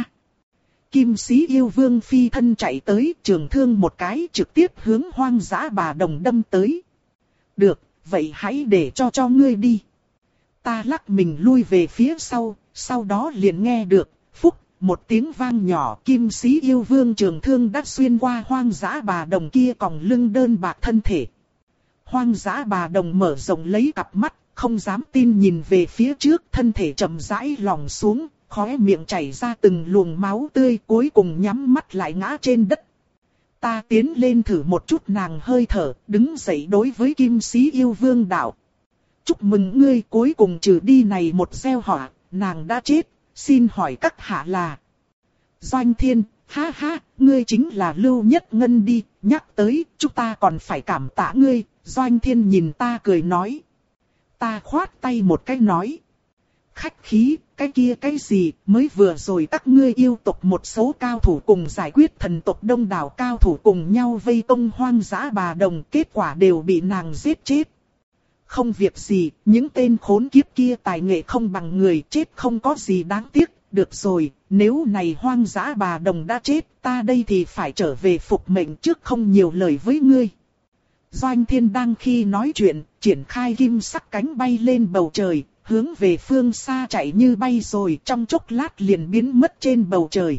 Kim Sĩ Yêu Vương phi thân chạy tới, trường thương một cái trực tiếp hướng Hoang Dã Bà Đồng đâm tới. Được, vậy hãy để cho cho ngươi đi. Ta lắc mình lui về phía sau, sau đó liền nghe được, phúc, một tiếng vang nhỏ, kim sĩ yêu vương trường thương đã xuyên qua hoang dã bà đồng kia còng lưng đơn bạc thân thể. Hoang dã bà đồng mở rộng lấy cặp mắt, không dám tin nhìn về phía trước, thân thể chậm rãi lỏng xuống, khóe miệng chảy ra từng luồng máu tươi, cuối cùng nhắm mắt lại ngã trên đất. Ta tiến lên thử một chút nàng hơi thở, đứng dậy đối với kim sĩ yêu vương đạo. Chúc mừng ngươi, cuối cùng trừ đi này một gieo họa, nàng đã chết, xin hỏi các hạ là. Doanh Thiên, ha ha, ngươi chính là Lưu Nhất Ngân đi, nhắc tới, chúng ta còn phải cảm tạ ngươi. Doanh Thiên nhìn ta cười nói. Ta khoát tay một cái nói. Khách khí, cái kia cái gì, mới vừa rồi các ngươi yêu tộc một số cao thủ cùng giải quyết thần tộc đông đảo cao thủ cùng nhau vây công hoang dã bà đồng, kết quả đều bị nàng giết chết. Không việc gì, những tên khốn kiếp kia tài nghệ không bằng người, chết không có gì đáng tiếc, được rồi, nếu này hoang dã bà đồng đã chết, ta đây thì phải trở về phục mệnh trước không nhiều lời với ngươi. Doanh Thiên đang khi nói chuyện, triển khai kim sắc cánh bay lên bầu trời, hướng về phương xa chạy như bay rồi trong chốc lát liền biến mất trên bầu trời.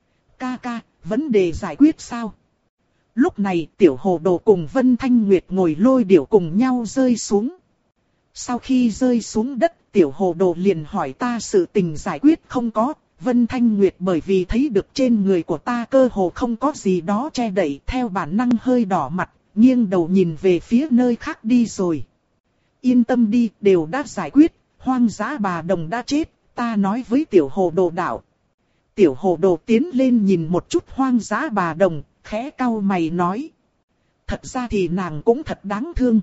Ca ca, vấn đề giải quyết sao? Lúc này Tiểu Hồ Đồ cùng Vân Thanh Nguyệt ngồi lôi điểu cùng nhau rơi xuống. Sau khi rơi xuống đất, Tiểu Hồ Đồ liền hỏi ta sự tình giải quyết không có. Vân Thanh Nguyệt bởi vì thấy được trên người của ta cơ hồ không có gì đó che đậy, theo bản năng hơi đỏ mặt, nghiêng đầu nhìn về phía nơi khác đi rồi. Yên tâm đi, đều đã giải quyết, hoang dã bà đồng đã chết, ta nói với Tiểu Hồ Đồ đạo. Tiểu Hồ Đồ tiến lên nhìn một chút hoang dã bà đồng, khẽ cau mày nói. Thật ra thì nàng cũng thật đáng thương.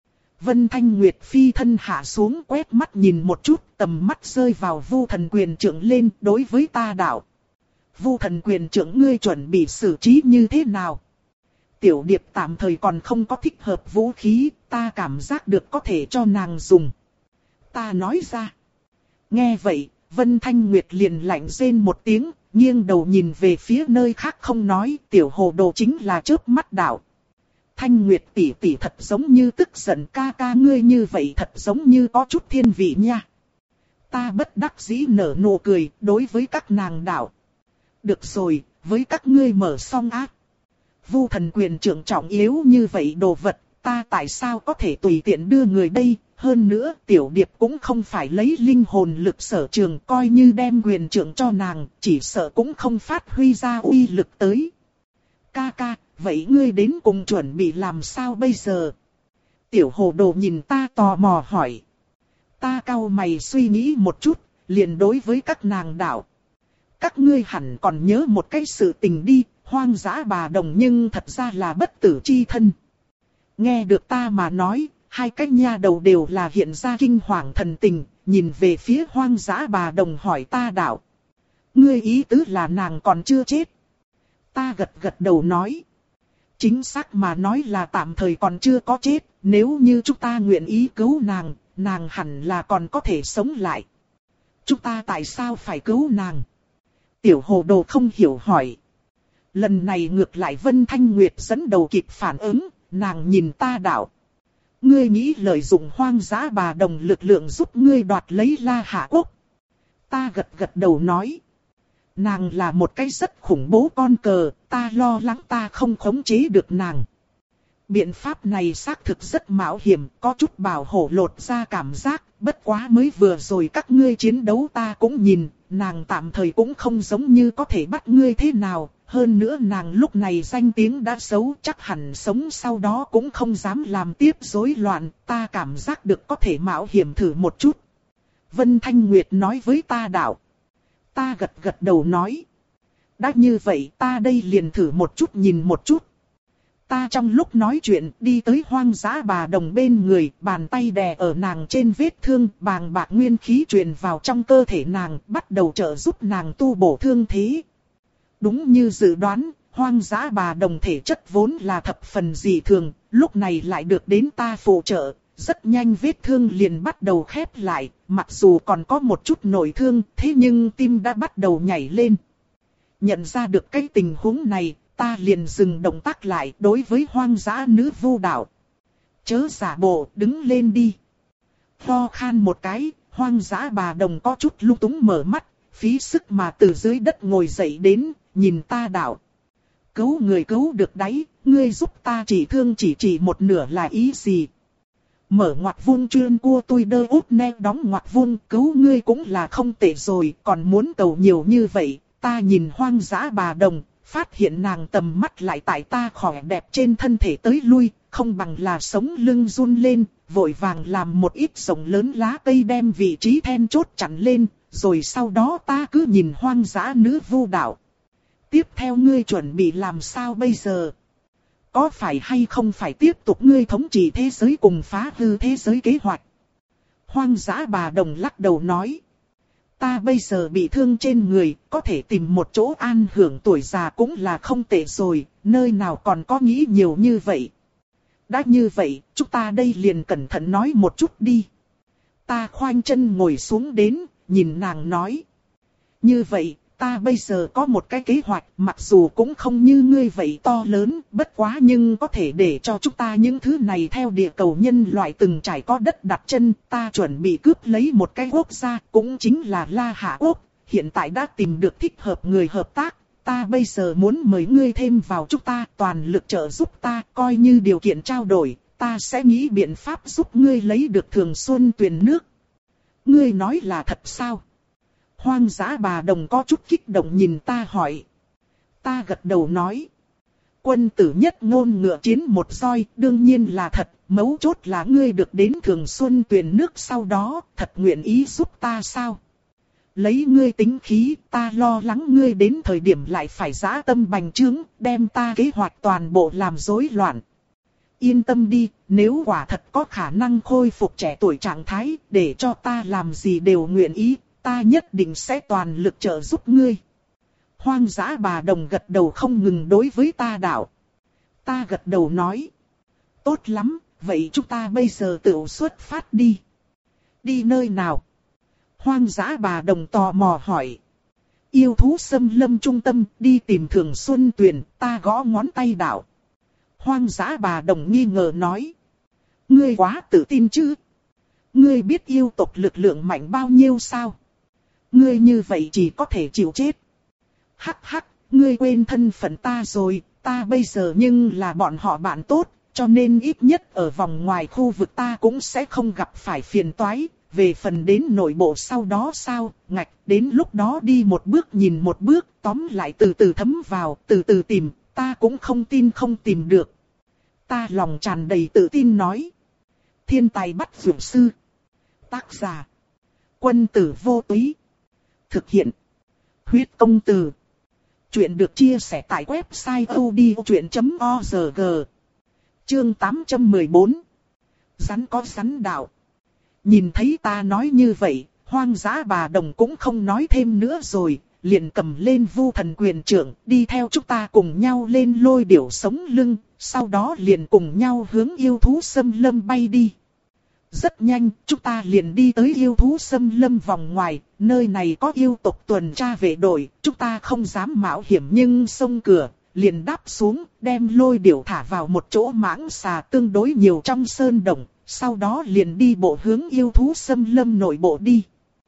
Vân Thanh Nguyệt phi thân hạ xuống quét mắt nhìn một chút, tầm mắt rơi vào Vu Thần Quyền Trượng lên, đối với ta đạo. Vu Thần Quyền Trượng ngươi chuẩn bị xử trí như thế nào? Tiểu Điệp tạm thời còn không có thích hợp vũ khí, ta cảm giác được có thể cho nàng dùng. Ta nói ra. Nghe vậy, Vân Thanh Nguyệt liền lạnh rên một tiếng, nghiêng đầu nhìn về phía nơi khác không nói, Tiểu Hồ Đồ chính là chớp mắt đạo. Thanh Nguyệt tỷ tỷ thật giống như tức giận, ca ca ngươi như vậy thật giống như có chút thiên vị nha. Ta bất đắc dĩ nở nụ cười, đối với các nàng đạo. Được rồi, với các ngươi mở xong ác. Vu Thần Quyền Trượng trọng yếu như vậy đồ vật, ta tại sao có thể tùy tiện đưa người đây? Hơn nữa, Tiểu Điệp cũng không phải lấy linh hồn lực sở trường, coi như đem quyền trượng cho nàng, chỉ sợ cũng không phát huy ra uy lực tới. Ca ca, vậy ngươi đến cùng chuẩn bị làm sao bây giờ? Tiểu Hồ Đồ nhìn ta tò mò hỏi. Ta cau mày suy nghĩ một chút, liền đối với các nàng đạo. Các ngươi hẳn còn nhớ một cái sự tình đi, hoang dã bà đồng nhưng thật ra là bất tử chi thân. Nghe được ta mà nói, hai cái nha đầu đều là hiện ra kinh hoàng thần tình, nhìn về phía hoang dã bà đồng hỏi ta đạo. Ngươi ý tứ là nàng còn chưa chết. Ta gật gật đầu nói. Chính xác mà nói là tạm thời còn chưa có chết, nếu như chúng ta nguyện ý cứu nàng, nàng hẳn là còn có thể sống lại. Chúng ta tại sao phải cứu nàng? Tiểu Hồ Đồ không hiểu hỏi. Lần này ngược lại Vân Thanh Nguyệt dẫn đầu kịp phản ứng, nàng nhìn ta đạo. Ngươi nghĩ lợi dụng hoang dã bà đồng lực lượng giúp ngươi đoạt lấy La Hạ Quốc. Ta gật gật đầu nói. Nàng là một cái rất khủng bố con cờ, ta lo lắng ta không khống chế được nàng. Biện pháp này xác thực rất mạo hiểm, có chút bảo hộ lột ra cảm giác, bất quá mới vừa rồi các ngươi chiến đấu ta cũng nhìn, nàng tạm thời cũng không giống như có thể bắt ngươi thế nào, hơn nữa nàng lúc này danh tiếng đã xấu, chắc hẳn sống sau đó cũng không dám làm tiếp rối loạn, ta cảm giác được có thể mạo hiểm thử một chút. Vân Thanh Nguyệt nói với ta đạo. Ta gật gật đầu nói. Đã như vậy ta đây liền thử một chút nhìn một chút. Ta trong lúc nói chuyện đi tới hoang dã bà đồng bên người, bàn tay đè ở nàng trên vết thương, bàng bạc nguyên khí truyền vào trong cơ thể nàng, bắt đầu trợ giúp nàng tu bổ thương thế. Đúng như dự đoán, hoang dã bà đồng thể chất vốn là thập phần dị thường, lúc này lại được đến ta phụ trợ, rất nhanh vết thương liền bắt đầu khép lại, mặc dù còn có một chút nội thương, thế nhưng tim đã bắt đầu nhảy lên. Nhận ra được cái tình huống này, ta liền dừng động tác lại đối với hoang dã nữ vu đạo. Chớ giả bộ, đứng lên đi. Ho khan một cái, hoang dã bà đồng có chút lung túng mở mắt, phí sức mà từ dưới đất ngồi dậy đến, nhìn ta đạo. Cứu người cứu được đấy, ngươi giúp ta chỉ thương chỉ chỉ một nửa là ý gì? Mở ngoặc vuông chuyên cua tôi đơ út ne đóng ngoặc vuông, cứu ngươi cũng là không tệ rồi, còn muốn cầu nhiều như vậy. Ta nhìn Hoang Dã Bà Đồng, phát hiện nàng tầm mắt lại tại ta khỏe đẹp trên thân thể tới lui, không bằng là sống lưng run lên, vội vàng làm một ít rộng lớn lá cây đem vị trí then chốt chặn lên, rồi sau đó ta cứ nhìn Hoang Dã Nữ Vu đạo. Tiếp theo ngươi chuẩn bị làm sao bây giờ? Có phải hay không phải tiếp tục ngươi thống trị thế giới cùng phá hư thế giới kế hoạch? Hoang Dã Bà Đồng lắc đầu nói. Ta bây giờ bị thương trên người, có thể tìm một chỗ an hưởng tuổi già cũng là không tệ rồi, nơi nào còn có nghĩ nhiều như vậy. Đã như vậy, chúng ta đây liền cẩn thận nói một chút đi. Ta khoanh chân ngồi xuống đến, nhìn nàng nói. Như vậy, ta bây giờ có một cái kế hoạch, mặc dù cũng không như ngươi vậy to lớn, bất quá nhưng có thể để cho chúng ta những thứ này theo địa cầu nhân loại từng trải có đất đặt chân. Ta chuẩn bị cướp lấy một cái quốc gia, cũng chính là La Hạ Quốc, hiện tại đã tìm được thích hợp người hợp tác. Ta bây giờ muốn mời ngươi thêm vào chúng ta, toàn lực trợ giúp ta, coi như điều kiện trao đổi, ta sẽ nghĩ biện pháp giúp ngươi lấy được Thường Xuân Tuyền nước. Ngươi nói là thật sao? Hoang Dã Bà Đồng có chút kích động nhìn ta hỏi. Ta gật đầu nói. Quân tử nhất ngôn ngựa chiến một roi, đương nhiên là thật, mấu chốt là ngươi được đến Thường Xuân Tuyền nước sau đó, thật nguyện ý giúp ta sao? Lấy ngươi tính khí, ta lo lắng ngươi đến thời điểm lại phải dã tâm bành trướng, đem ta kế hoạch toàn bộ làm rối loạn. Yên tâm đi, nếu quả thật có khả năng khôi phục trẻ tuổi trạng thái, để cho ta làm gì đều nguyện ý, ta nhất định sẽ toàn lực trợ giúp ngươi. Hoang Dã Bà Đồng gật đầu không ngừng đối với ta đạo. Ta gật đầu nói. Tốt lắm, vậy chúng ta bây giờ tự xuất phát đi. Đi nơi nào? Hoang Dã Bà Đồng tò mò hỏi. Yêu thú xâm lâm trung tâm, đi tìm Thường Xuân Tuyền, ta gõ ngón tay đạo. Hoang Dã Bà Đồng nghi ngờ nói. Ngươi quá tự tin chứ? Ngươi biết yêu tộc lực lượng mạnh bao nhiêu sao? Ngươi như vậy chỉ có thể chịu chết. Hắc hắc, ngươi quên thân phận ta rồi, ta bây giờ nhưng là bọn họ bạn tốt, cho nên ít nhất ở vòng ngoài khu vực ta cũng sẽ không gặp phải phiền toái. Về phần đến nội bộ sau đó sao, ngạch, đến lúc đó đi một bước nhìn một bước, tóm lại từ từ thấm vào, từ từ tìm, ta cũng không tin không tìm được. Ta lòng tràn đầy tự tin nói. Thiên tài bắt dược sư. Tác giả. Quân tử vô túy. Thực hiện. Huyết công từ. Chuyện được chia sẻ tại website odchuyện chấm org. Chương tám trăm mười bốn. Rắn có rắn đạo. Nhìn thấy ta nói như vậy, Hoang Dã Bà Đồng cũng không nói thêm nữa rồi, liền cầm lên Vu Thần Quyền Trượng, đi theo chúng ta cùng nhau lên lôi điểu sống lưng, sau đó liền cùng nhau hướng yêu thú xâm lâm bay đi. Rất nhanh, chúng ta liền đi tới yêu thú xâm lâm vòng ngoài, nơi này có yêu tộc tuần tra vệ đội, chúng ta không dám mạo hiểm nhưng xông cửa, liền đáp xuống, đem lôi điểu thả vào một chỗ mãng xà tương đối nhiều trong sơn động, sau đó liền đi bộ hướng yêu thú xâm lâm nội bộ đi.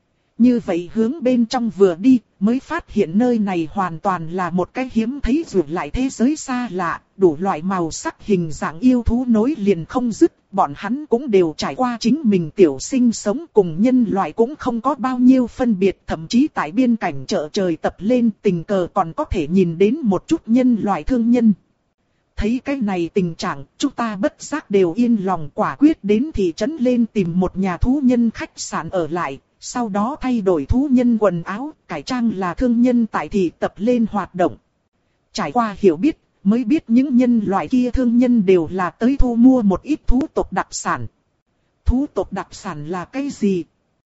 Như vậy hướng bên trong vừa đi, mới phát hiện nơi này hoàn toàn là một cái hiếm thấy dù lại thế giới xa lạ, đủ loại màu sắc hình dạng yêu thú nối liền không dứt, bọn hắn cũng đều trải qua chính mình tiểu sinh sống cùng nhân loại cũng không có bao nhiêu phân biệt, thậm chí tại biên cảnh chợ trời tập lên tình cờ còn có thể nhìn đến một chút nhân loại thương nhân. Thấy cái này tình trạng, chúng ta bất giác đều yên lòng quả quyết đến thị trấn lên tìm một nhà thú nhân khách sạn ở lại. Sau đó thay đổi thú nhân quần áo, cải trang là thương nhân tại thị tập lên hoạt động. Trải qua hiểu biết, mới biết những nhân loại kia thương nhân đều là tới thu mua một ít thú tộc đặc sản. Thú tộc đặc sản là cái gì?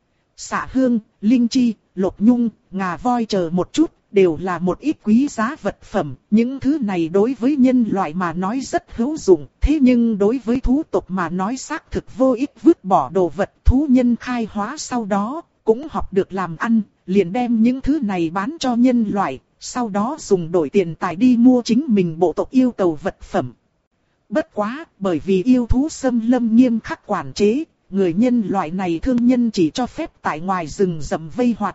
Xạ hương, linh chi, lộc nhung, ngà voi chờ một chút, đều là một ít quý giá vật phẩm. Những thứ này đối với nhân loại mà nói rất hữu dụng, thế nhưng đối với thú tộc mà nói xác thực vô ích, vứt bỏ đồ vật. Thú nhân khai hóa sau đó, cũng học được làm ăn, liền đem những thứ này bán cho nhân loại, sau đó dùng đổi tiền tài đi mua chính mình bộ tộc yêu cầu vật phẩm. Bất quá, bởi vì yêu thú xâm lâm nghiêm khắc quản chế, người nhân loại này thương nhân chỉ cho phép tại ngoài rừng rậm vây hoạt động,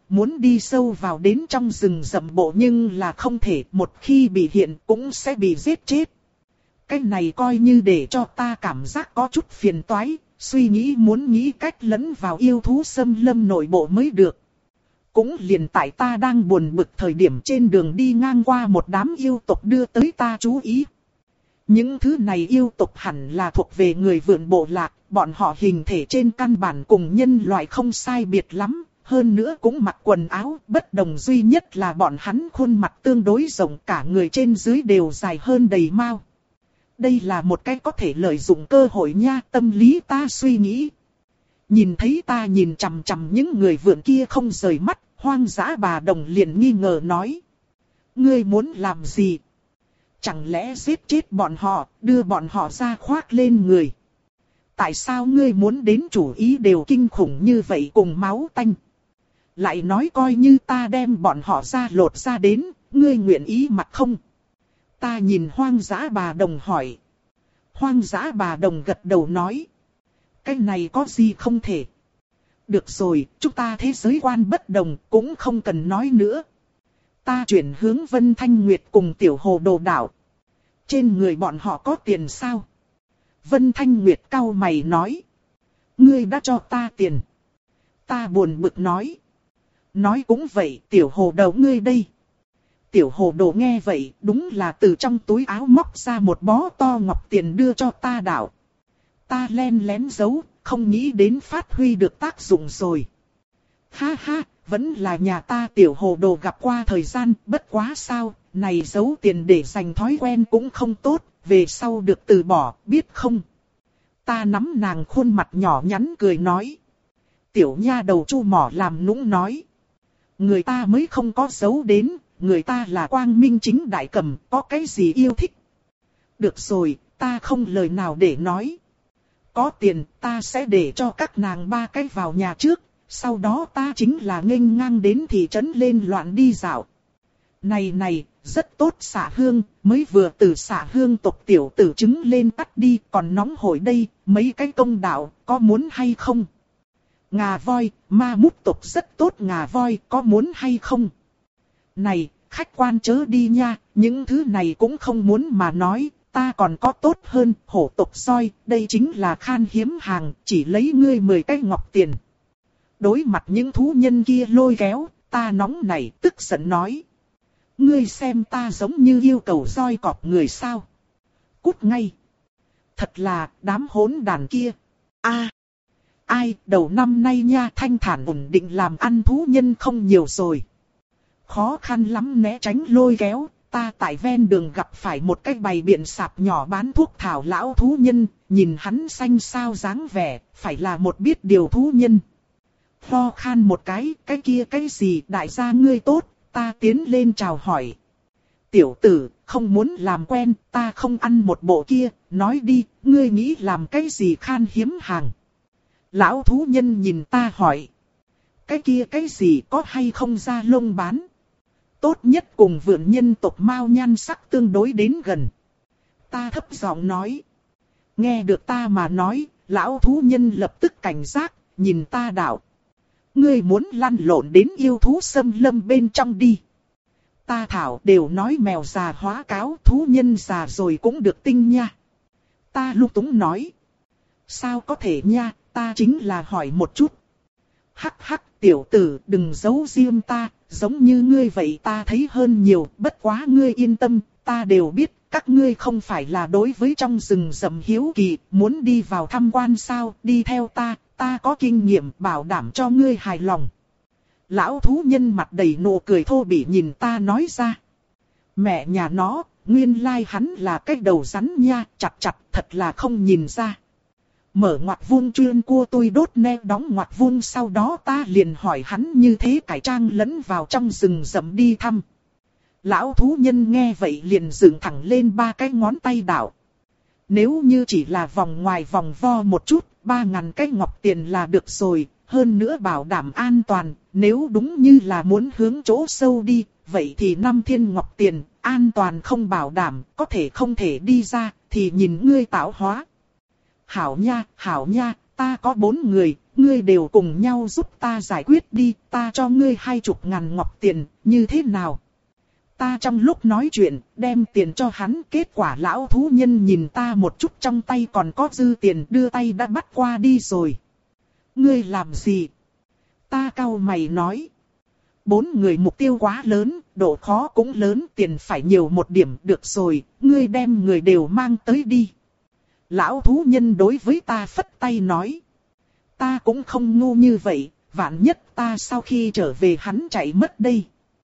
muốn đi sâu vào đến trong rừng rậm bộ nhưng là không thể, một khi bị hiện cũng sẽ bị giết chết. Cái này coi như để cho ta cảm giác có chút phiền toái, suy nghĩ muốn nghĩ cách lẫn vào yêu thú xâm lâm nội bộ mới được. Cũng liền tại ta đang buồn bực thời điểm trên đường đi ngang qua một đám yêu tộc đưa tới ta chú ý. Những thứ này yêu tộc hẳn là thuộc về người vượn bộ lạc, bọn họ hình thể trên căn bản cùng nhân loại không sai biệt lắm, hơn nữa cũng mặc quần áo, bất đồng duy nhất là bọn hắn khuôn mặt tương đối rộng, cả người trên dưới đều dài hơn đầy mao. Đây là một cái có thể lợi dụng cơ hội nha, tâm lý ta suy nghĩ. Nhìn thấy ta nhìn chằm chằm những người vượn kia không rời mắt, Hoang dã bà đồng liền nghi ngờ nói. Ngươi muốn làm gì? Chẳng lẽ giết chết bọn họ, đưa bọn họ ra khoác lên người? Tại sao ngươi muốn đến chủ ý đều kinh khủng như vậy cùng máu tanh? Lại nói coi như ta đem bọn họ ra lột ra đến, ngươi nguyện ý mặc không? Ta nhìn hoang dã bà đồng hỏi. Hoang dã bà đồng gật đầu nói. Cái này có gì không thể? Được rồi, chúng ta thế giới quan bất đồng, cũng không cần nói nữa. Ta chuyển hướng Vân Thanh Nguyệt cùng Tiểu Hồ Đồ Đảo. Trên người bọn họ có tiền sao? Vân Thanh Nguyệt cau mày nói. Ngươi đã cho ta tiền. Ta buồn bực nói. Nói cũng vậy, Tiểu Hồ Đồ ngươi đây. Tiểu Hồ Đồ nghe vậy, đúng là từ trong túi áo móc ra một bó to ngọc tiền đưa cho ta đảo. Ta len lén giấu, không nghĩ đến phát huy được tác dụng rồi. Ha ha, vẫn là nhà ta Tiểu Hồ Đồ gặp qua thời gian, bất quá sao, này giấu tiền để dành thói quen cũng không tốt, về sau được từ bỏ, biết không? Ta nắm nàng khuôn mặt nhỏ nhắn cười nói. Tiểu nha đầu chu mỏ làm nũng nói. Người ta mới không có giấu đến, người ta là quang minh chính đại cầm, có cái gì yêu thích. Được rồi, ta không lời nào để nói. Có tiền, ta sẽ để cho các nàng ba cái vào nhà trước, sau đó ta chính là nghênh ngang đến thị trấn lên loạn đi dạo. Này này, rất tốt xả hương, mới vừa từ xả hương tộc tiểu tử trứng lên tắt đi, còn nóng hổi đây, mấy cái công đạo, có muốn hay không? Ngà voi, ma mút tộc rất tốt ngà voi, có muốn hay không? Này, khách quan chớ đi nha, những thứ này cũng không muốn mà nói, ta còn có tốt hơn, hổ tộc soi, đây chính là khan hiếm hàng, chỉ lấy ngươi mười cái ngọc tiền. Đối mặt những thú nhân kia lôi kéo, ta nóng nảy, tức giận nói. Ngươi xem ta giống như yêu cầu roi cọp người sao? Cút ngay! Thật là, đám hỗn đàn kia! A, ai, đầu năm nay nha thanh thản ổn định làm ăn thú nhân không nhiều rồi. Khó khăn lắm né tránh lôi kéo, ta tại ven đường gặp phải một cái bày biện sạp nhỏ bán thuốc thảo lão thú nhân, nhìn hắn xanh xao dáng vẻ, phải là một biết điều thú nhân. Ho khan một cái, cái kia cái gì đại gia ngươi tốt, ta tiến lên chào hỏi. Tiểu tử, không muốn làm quen, ta không ăn một bộ kia, nói đi, ngươi nghĩ làm cái gì khan hiếm hàng. Lão thú nhân nhìn ta hỏi. Cái kia cái gì có hay không ra lông bán. Tốt nhất cùng vượn nhân tộc mao nhan sắc tương đối đến gần. Ta thấp giọng nói. Nghe được ta mà nói, lão thú nhân lập tức cảnh giác, nhìn ta đạo. Ngươi muốn lăn lộn đến yêu thú xâm lâm bên trong đi. Ta thảo đều nói mèo già hóa cáo, thú nhân già rồi cũng được tinh nha. Ta lung túng nói. Sao có thể nha, ta chính là hỏi một chút. Hắc hắc tiểu tử đừng giấu riêng ta, giống như ngươi vậy ta thấy hơn nhiều, bất quá ngươi yên tâm, ta đều biết, các ngươi không phải là đối với trong rừng rậm hiếu kỳ, muốn đi vào tham quan sao, đi theo ta, ta có kinh nghiệm bảo đảm cho ngươi hài lòng. Lão thú nhân mặt đầy nụ cười thô bỉ nhìn ta nói ra. Mẹ nhà nó, nguyên lai like hắn là cái đầu rắn nha, chặt chặt thật là không nhìn ra. Mở ngoặc vuông chuyên cua tôi đốt ne đóng ngoặc vuông sau đó ta liền hỏi hắn như thế cải trang lẫn vào trong rừng rậm đi thăm. Lão thú nhân nghe vậy liền dựng thẳng lên ba cái ngón tay đảo. Nếu như chỉ là vòng ngoài vòng vo một chút, ba ngàn cái ngọc tiền là được rồi, hơn nữa bảo đảm an toàn, nếu đúng như là muốn hướng chỗ sâu đi, vậy thì năm thiên ngọc tiền, an toàn không bảo đảm, có thể không thể đi ra, thì nhìn ngươi tạo hóa. Hảo nha, hảo nha, ta có bốn người, ngươi đều cùng nhau giúp ta giải quyết đi, ta cho ngươi hai chục ngàn ngọc tiền, như thế nào? Ta trong lúc nói chuyện, đem tiền cho hắn, kết quả lão thú nhân nhìn ta một chút trong tay còn có dư tiền, đưa tay đã bắt qua đi rồi. Ngươi làm gì? Ta cau mày nói. Bốn người mục tiêu quá lớn, độ khó cũng lớn, tiền phải nhiều một điểm, được rồi, ngươi đem người đều mang tới đi. Lão thú nhân đối với ta phất tay nói. Ta cũng không ngu như vậy, vạn nhất ta sau khi trở về hắn chạy mất đây.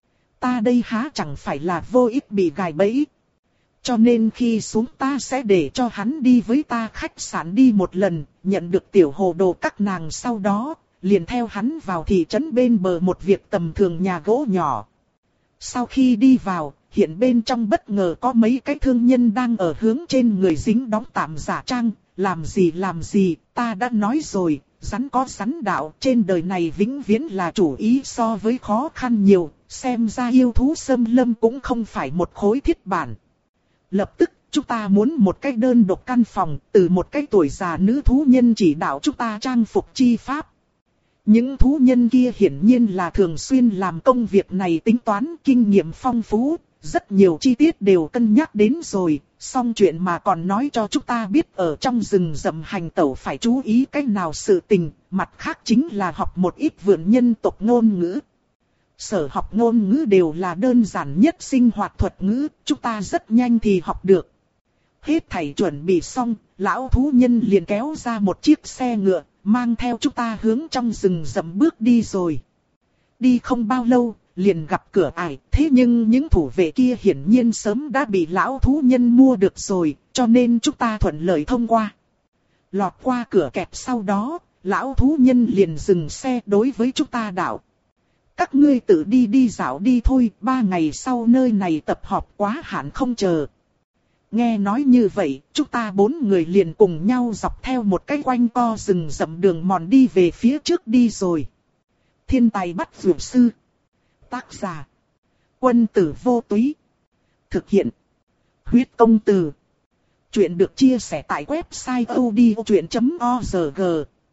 Ta đây há chẳng phải là vô ích bị gài bẫy. Cho nên khi xuống ta sẽ để cho hắn đi với ta khách sạn đi một lần, nhận được tiểu hồ đồ các nàng sau đó, liền theo hắn vào thị trấn bên bờ một việc tầm thường nhà gỗ nhỏ. Sau khi đi vào, hiện bên trong bất ngờ có mấy cái thương nhân đang ở hướng trên người dính đóng tạm giả trang, làm gì làm gì, ta đã nói rồi, rắn có rắn đạo, trên đời này vĩnh viễn là chủ ý so với khó khăn nhiều, xem ra yêu thú xâm lâm cũng không phải một khối thiết bản. Lập tức, chúng ta muốn một cái đơn độc căn phòng, từ một cái tuổi già nữ thú nhân chỉ đạo chúng ta trang phục chi pháp. Những thú nhân kia hiển nhiên là thường xuyên làm công việc này, tính toán kinh nghiệm phong phú, rất nhiều chi tiết đều cân nhắc đến rồi, xong chuyện mà còn nói cho chúng ta biết ở trong rừng rậm hành tẩu phải chú ý cách nào sự tình, mặt khác chính là học một ít vượn nhân tộc ngôn ngữ. Sở học ngôn ngữ đều là đơn giản nhất sinh hoạt thuật ngữ, chúng ta rất nhanh thì học được. Hết thảy chuẩn bị xong, lão thú nhân liền kéo ra một chiếc xe ngựa, mang theo chúng ta hướng trong rừng rậm bước đi rồi. Đi không bao lâu, liền gặp cửa ải, thế nhưng những thủ vệ kia hiển nhiên sớm đã bị lão thú nhân mua được rồi, cho nên chúng ta thuận lợi thông qua. Lọt qua cửa kẹp sau đó, lão thú nhân liền dừng xe đối với chúng ta đạo. Các ngươi tự đi đi dạo đi thôi, ba ngày sau nơi này tập họp quá hạn không chờ. Nghe nói như vậy, chúng ta bốn người liền cùng nhau dọc theo một cái quanh co rừng rậm đường mòn đi về phía trước đi rồi. Thiên tài bắt dược sư. Tác giả. Quân tử vô túy. Thực hiện. Huyết công từ. Chuyện được chia sẻ tại website odchuyện chấm org.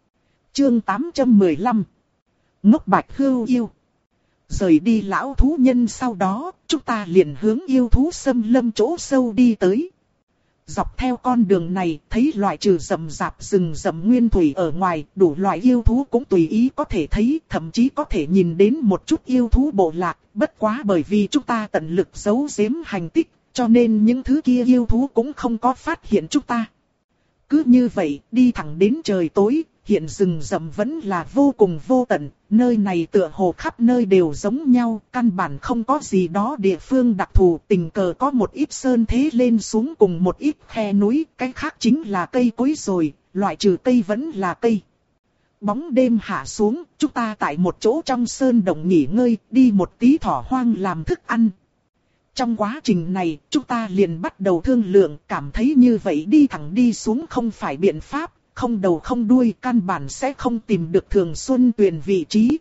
Chương tám trăm mười lăm. Ngốc bạch hưu yêu. Rời đi lão thú nhân sau đó, chúng ta liền hướng yêu thú xâm lâm chỗ sâu đi tới. Dọc theo con đường này, thấy loại trừ rậm rạp rừng rậm nguyên thủy ở ngoài, đủ loại yêu thú cũng tùy ý có thể thấy, thậm chí có thể nhìn đến một chút yêu thú bộ lạc, bất quá bởi vì chúng ta tận lực giấu giếm hành tích, cho nên những thứ kia yêu thú cũng không có phát hiện chúng ta. Cứ như vậy, đi thẳng đến trời tối, hiện rừng rậm vẫn là vô cùng vô tận, nơi này tựa hồ khắp nơi đều giống nhau, căn bản không có gì đó địa phương đặc thù, tình cờ có một ít sơn thế lên xuống cùng một ít khe núi, cái khác chính là cây cối rồi, loại trừ cây vẫn là cây. Bóng đêm hạ xuống, chúng ta tại một chỗ trong sơn động nghỉ ngơi, đi một tí thỏ hoang làm thức ăn. Trong quá trình này, chúng ta liền bắt đầu thương lượng, cảm thấy như vậy đi thẳng đi xuống không phải biện pháp. Không đầu không đuôi, căn bản sẽ không tìm được Thường Xuân Tuyền vị trí.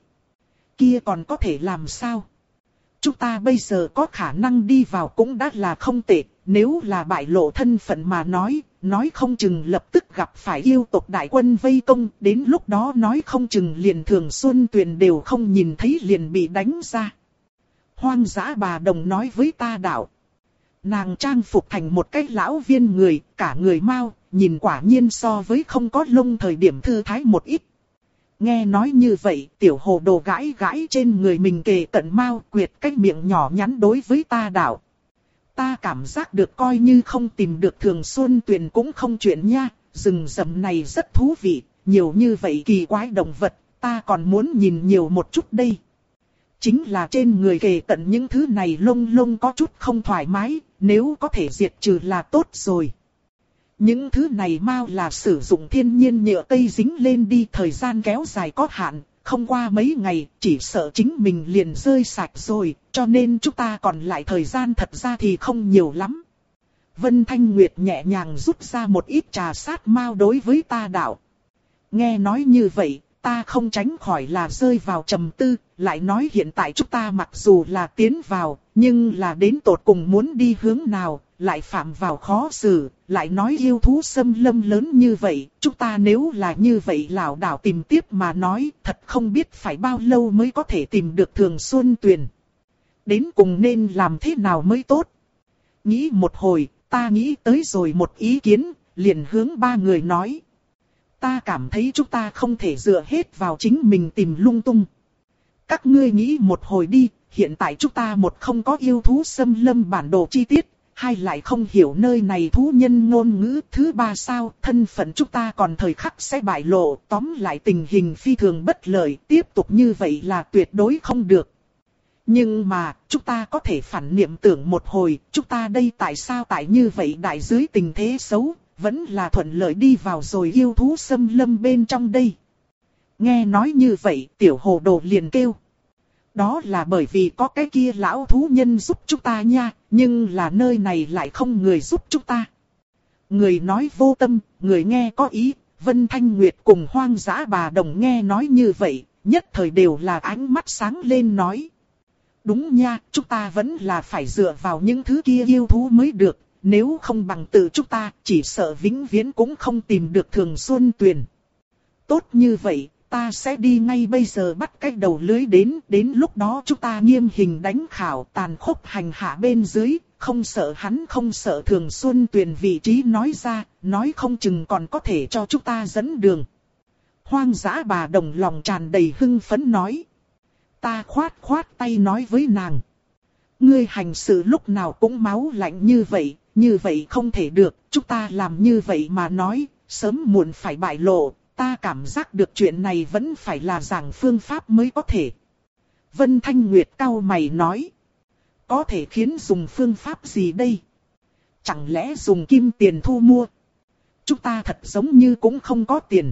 Kia còn có thể làm sao? Chúng ta bây giờ có khả năng đi vào cũng đã là không tệ, nếu là bại lộ thân phận mà nói, nói không chừng lập tức gặp phải yêu tộc đại quân vây công, đến lúc đó nói không chừng liền Thường Xuân Tuyền đều không nhìn thấy liền bị đánh ra. Hoang dã bà đồng nói với ta đạo. Nàng trang phục thành một cái lão viên người, cả người mau, nhìn quả nhiên so với không có lông thời điểm thư thái một ít. Nghe nói như vậy, tiểu hồ đồ gãi gãi trên người mình kề cận mau, quyệt cái miệng nhỏ nhắn đối với ta đạo. Ta cảm giác được coi như không tìm được Thường Xuân Tuyền cũng không chuyện nha, rừng rậm này rất thú vị, nhiều như vậy kỳ quái động vật, ta còn muốn nhìn nhiều một chút đây. Chính là trên người kề cận những thứ này lông lông có chút không thoải mái, nếu có thể diệt trừ là tốt rồi. Những thứ này mau là sử dụng thiên nhiên nhựa cây dính lên đi, thời gian kéo dài có hạn, không qua mấy ngày, chỉ sợ chính mình liền rơi sạch rồi, cho nên chúng ta còn lại thời gian thật ra thì không nhiều lắm. Vân Thanh Nguyệt nhẹ nhàng rút ra một ít trà sát mau đối với ta đạo. Nghe nói như vậy, ta không tránh khỏi là rơi vào trầm tư, lại nói hiện tại chúng ta mặc dù là tiến vào, nhưng là đến tột cùng muốn đi hướng nào, lại phạm vào khó xử, lại nói yêu thú xâm lâm lớn như vậy, chúng ta nếu là như vậy lảo đảo tìm tiếp mà nói, thật không biết phải bao lâu mới có thể tìm được Thường Xuân Tuyền. Đến cùng nên làm thế nào mới tốt? Nghĩ một hồi, ta nghĩ tới rồi một ý kiến, liền hướng ba người nói. Ta cảm thấy chúng ta không thể dựa hết vào chính mình tìm lung tung. Các ngươi nghĩ một hồi đi, hiện tại chúng ta một không có yêu thú xâm lâm bản đồ chi tiết, hai lại không hiểu nơi này thú nhân ngôn ngữ, thứ ba sao, thân phận chúng ta còn thời khắc sẽ bại lộ, tóm lại tình hình phi thường bất lợi, tiếp tục như vậy là tuyệt đối không được. Nhưng mà, chúng ta có thể phản niệm tưởng một hồi, chúng ta đây tại sao tại như vậy đại dưới tình thế xấu, vẫn là thuận lợi đi vào rồi yêu thú xâm lâm bên trong đây. Nghe nói như vậy, tiểu hồ đồ liền kêu. Đó là bởi vì có cái kia lão thú nhân giúp chúng ta nha, nhưng là nơi này lại không người giúp chúng ta. Người nói vô tâm, người nghe có ý, Vân Thanh Nguyệt cùng Hoang Dã Bà Đồng nghe nói như vậy, nhất thời đều là ánh mắt sáng lên nói. Đúng nha, chúng ta vẫn là phải dựa vào những thứ kia yêu thú mới được, nếu không bằng tự chúng ta, chỉ sợ vĩnh viễn cũng không tìm được Thường Xuân Tuyền. Tốt như vậy, ta sẽ đi ngay bây giờ bắt cái đầu lưới đến, đến lúc đó chúng ta nghiêm hình đánh khảo, tàn khốc hành hạ bên dưới, không sợ hắn không sợ Thường Xuân Tuyền vị trí nói ra, nói không chừng còn có thể cho chúng ta dẫn đường. Hoang Dã Bà Đồng lòng tràn đầy hưng phấn nói. Ta khoát khoát tay nói với nàng. Ngươi hành sự lúc nào cũng máu lạnh như vậy, như vậy không thể được, chúng ta làm như vậy mà nói, sớm muộn phải bại lộ, ta cảm giác được chuyện này vẫn phải là giảng phương pháp mới có thể. Vân Thanh Nguyệt cau mày nói. Có thể khiến dùng phương pháp gì đây? Chẳng lẽ dùng kim tiền thu mua? Chúng ta thật giống như cũng không có tiền.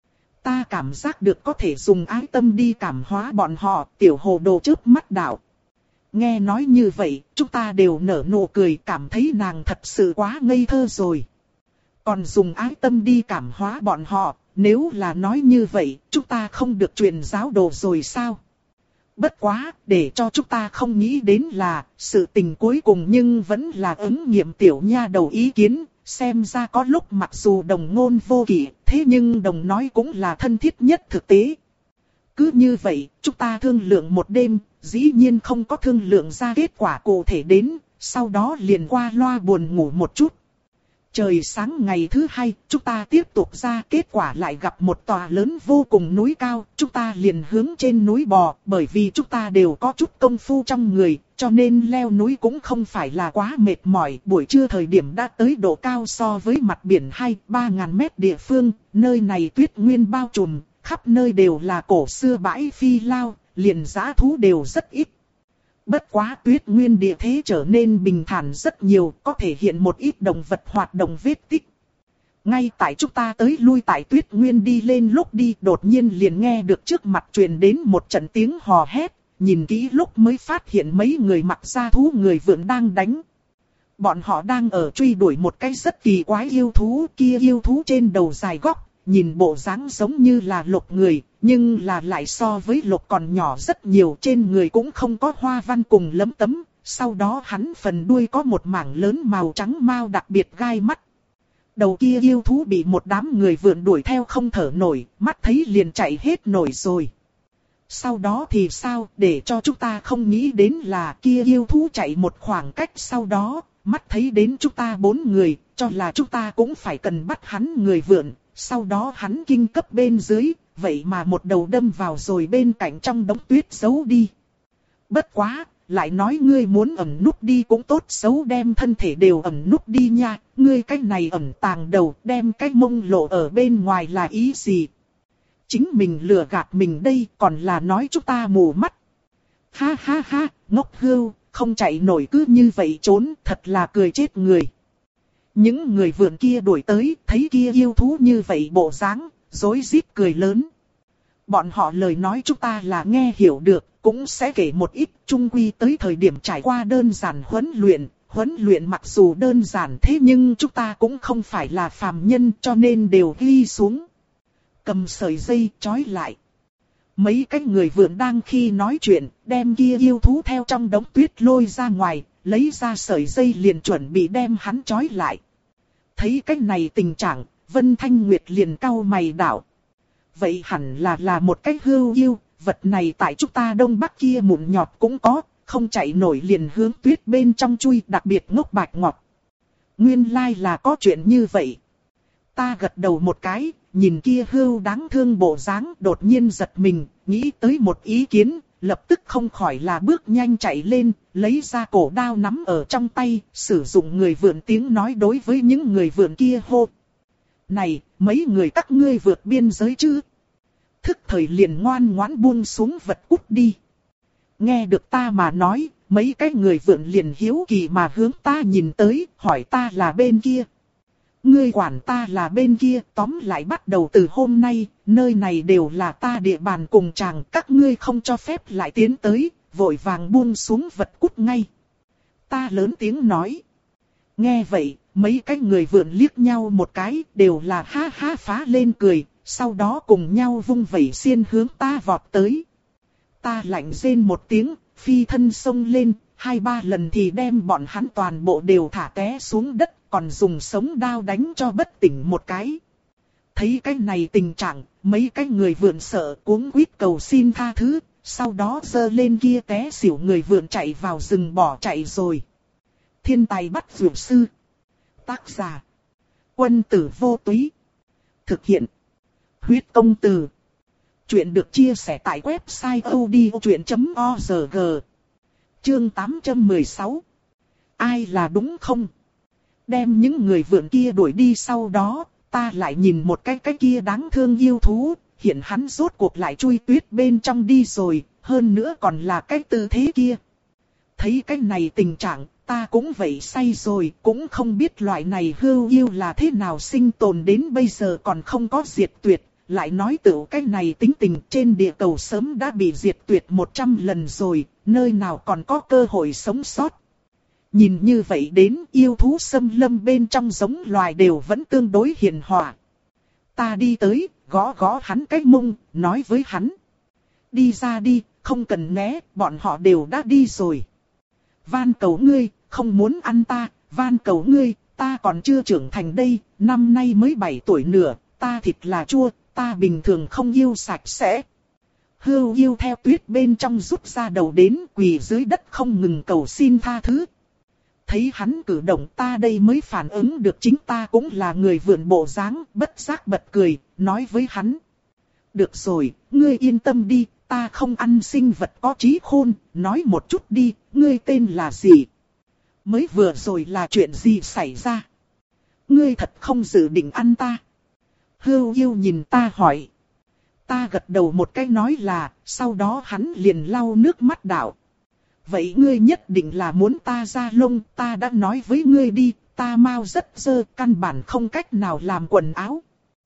Ta cảm giác được có thể dùng ái tâm đi cảm hóa bọn họ, tiểu hồ đồ chớp mắt đạo. Nghe nói như vậy, chúng ta đều nở nụ cười, cảm thấy nàng thật sự quá ngây thơ rồi. Còn dùng ái tâm đi cảm hóa bọn họ, nếu là nói như vậy, chúng ta không được truyền giáo đồ rồi sao? Bất quá, để cho chúng ta không nghĩ đến là, sự tình cuối cùng nhưng vẫn là ứng nghiệm tiểu nha đầu ý kiến, xem ra có lúc mặc dù đồng ngôn vô kỷ, thế nhưng đồng nói cũng là thân thiết nhất thực tế. Cứ như vậy, chúng ta thương lượng một đêm, dĩ nhiên không có thương lượng ra kết quả cụ thể đến, sau đó liền qua loa buồn ngủ một chút. Trời sáng ngày thứ hai, chúng ta tiếp tục ra, kết quả lại gặp một tòa lớn vô cùng núi cao, chúng ta liền hướng trên núi bò, bởi vì chúng ta đều có chút công phu trong người, cho nên leo núi cũng không phải là quá mệt mỏi. Buổi trưa thời điểm đã tới độ cao so với mặt biển hai đến ba ngàn mét địa phương, nơi này tuyết nguyên bao trùm, khắp nơi đều là cổ xưa bãi phi lao, liền dã thú đều rất ít. Bất quá tuyết nguyên địa thế trở nên bình thản rất nhiều, có thể hiện một ít động vật hoạt động vết tích. Ngay tại chúng ta tới lui tại tuyết nguyên đi lên lúc đi, đột nhiên liền nghe được trước mặt truyền đến một trận tiếng hò hét, nhìn kỹ lúc mới phát hiện mấy người mặc da thú người vượn đang đánh. Bọn họ đang ở truy đuổi một cái rất kỳ quái yêu thú, kia yêu thú trên đầu dài góc, nhìn bộ dáng giống như là lộc người, nhưng là lại so với lộc còn nhỏ rất nhiều, trên người cũng không có hoa văn cùng lấm tấm, sau đó hắn phần đuôi có một mảng lớn màu trắng mao đặc biệt gai mắt. Đầu kia yêu thú bị một đám người vượn đuổi theo không thở nổi, mắt thấy liền chạy hết nổi rồi. Sau đó thì sao, để cho chúng ta không nghĩ đến là kia yêu thú chạy một khoảng cách sau đó, mắt thấy đến chúng ta bốn người, cho là chúng ta cũng phải cần bắt hắn người vượn. Sau đó hắn kinh cấp bên dưới, vậy mà một đầu đâm vào rồi bên cạnh trong đống tuyết giấu đi. Bất quá, lại nói ngươi muốn ẩn núp đi cũng tốt, xấu đem thân thể đều ẩn núp đi nha, ngươi cái này ẩn tàng đầu đem cái mông lộ ở bên ngoài là ý gì? Chính mình lừa gạt mình đây, còn là nói chúng ta mù mắt. Ha ha ha, ngốc hươu, không chạy nổi cứ như vậy trốn, thật là cười chết người. Những người vượn kia đuổi tới, thấy kia yêu thú như vậy bộ dáng, rối rít cười lớn. Bọn họ lời nói chúng ta là nghe hiểu được, cũng sẽ kể một ít, chung quy tới thời điểm trải qua đơn giản huấn luyện. Huấn luyện mặc dù đơn giản thế nhưng chúng ta cũng không phải là phàm nhân, cho nên đều ghi xuống. Cầm sợi dây trói lại. Mấy cái người vượn đang khi nói chuyện, đem kia yêu thú theo trong đống tuyết lôi ra ngoài, lấy ra sợi dây liền chuẩn bị đem hắn trói lại. Thấy cái này tình trạng, Vân Thanh Nguyệt liền cau mày đảo. Vậy hẳn là là một cái hưu yêu, vật này tại chúng ta đông bắc kia mụn nhọt cũng có, không chạy nổi liền hướng tuyết bên trong chui, đặc biệt ngốc bạch ngọt. Nguyên lai là có chuyện như vậy. Ta gật đầu một cái, nhìn kia hưu đáng thương bộ dáng, đột nhiên giật mình, nghĩ tới một ý kiến, lập tức không khỏi là bước nhanh chạy lên, lấy ra cổ đao nắm ở trong tay, sử dụng người vượn tiếng nói đối với những người vượn kia hô. Này, mấy người các ngươi vượt biên giới chứ? Thức thời liền ngoan ngoãn buông xuống vật cút đi. Nghe được ta mà nói, mấy cái người vượn liền hiếu kỳ mà hướng ta nhìn tới, hỏi ta là bên kia. Ngươi quản ta là bên kia, tóm lại bắt đầu từ hôm nay, nơi này đều là ta địa bàn cùng chàng, các ngươi không cho phép lại tiến tới, vội vàng buông xuống vật cút ngay. Ta lớn tiếng nói. Nghe vậy, mấy cái người vượn liếc nhau một cái, đều là ha ha phá lên cười, sau đó cùng nhau vung vẩy xiên hướng ta vọt tới. Ta lạnh rên một tiếng, phi thân xông lên, hai ba lần thì đem bọn hắn toàn bộ đều thả té xuống đất, còn dùng sống đao đánh cho bất tỉnh một cái. Thấy cái này tình trạng, mấy cái người vượn sợ cuống quýt cầu xin tha thứ, sau đó giơ lên kia té xỉu người vượn chạy vào rừng bỏ chạy rồi. Thiên tài bắt dược sư. Tác giả. Quân tử vô túy. Thực hiện. Huyết công từ. Chuyện được chia sẻ tại website odchuyện chấm org. Chương tám trăm mười sáu. Ai là đúng không? Đem những người vượn kia đuổi đi sau đó, ta lại nhìn một cái cái kia đáng thương yêu thú, hiện hắn rốt cuộc lại chui tuyết bên trong đi rồi, hơn nữa còn là cái tư thế kia. Thấy cái này tình trạng, ta cũng vậy say rồi, cũng không biết loại này hưu yêu là thế nào sinh tồn đến bây giờ còn không có diệt tuyệt, lại nói tự cái này tính tình trên địa cầu sớm đã bị diệt tuyệt một trăm lần rồi, nơi nào còn có cơ hội sống sót. Nhìn như vậy đến yêu thú xâm lâm bên trong giống loài đều vẫn tương đối hiền hòa. Ta đi tới, gõ gõ hắn cái mông, nói với hắn. Đi ra đi, không cần né, bọn họ đều đã đi rồi. Van cầu ngươi, không muốn ăn ta, van cầu ngươi, ta còn chưa trưởng thành đây, năm nay mới bảy tuổi nữa, ta thịt là chua, ta bình thường không yêu sạch sẽ. Hưu yêu theo tuyết bên trong rút ra đầu đến quỳ dưới đất không ngừng cầu xin tha thứ. Thấy hắn cử động ta đây mới phản ứng được chính ta cũng là người vượn bộ dáng, bất giác bật cười, nói với hắn. Được rồi, ngươi yên tâm đi, ta không ăn sinh vật có trí khôn, nói một chút đi, ngươi tên là gì? Mới vừa rồi là chuyện gì xảy ra? Ngươi thật không dự định ăn ta? Hưu yêu nhìn ta hỏi. Ta gật đầu một cái nói là, sau đó hắn liền lau nước mắt đảo. Vậy ngươi nhất định là muốn ta ra lông, ta đã nói với ngươi đi, ta mau rất dơ, căn bản không cách nào làm quần áo.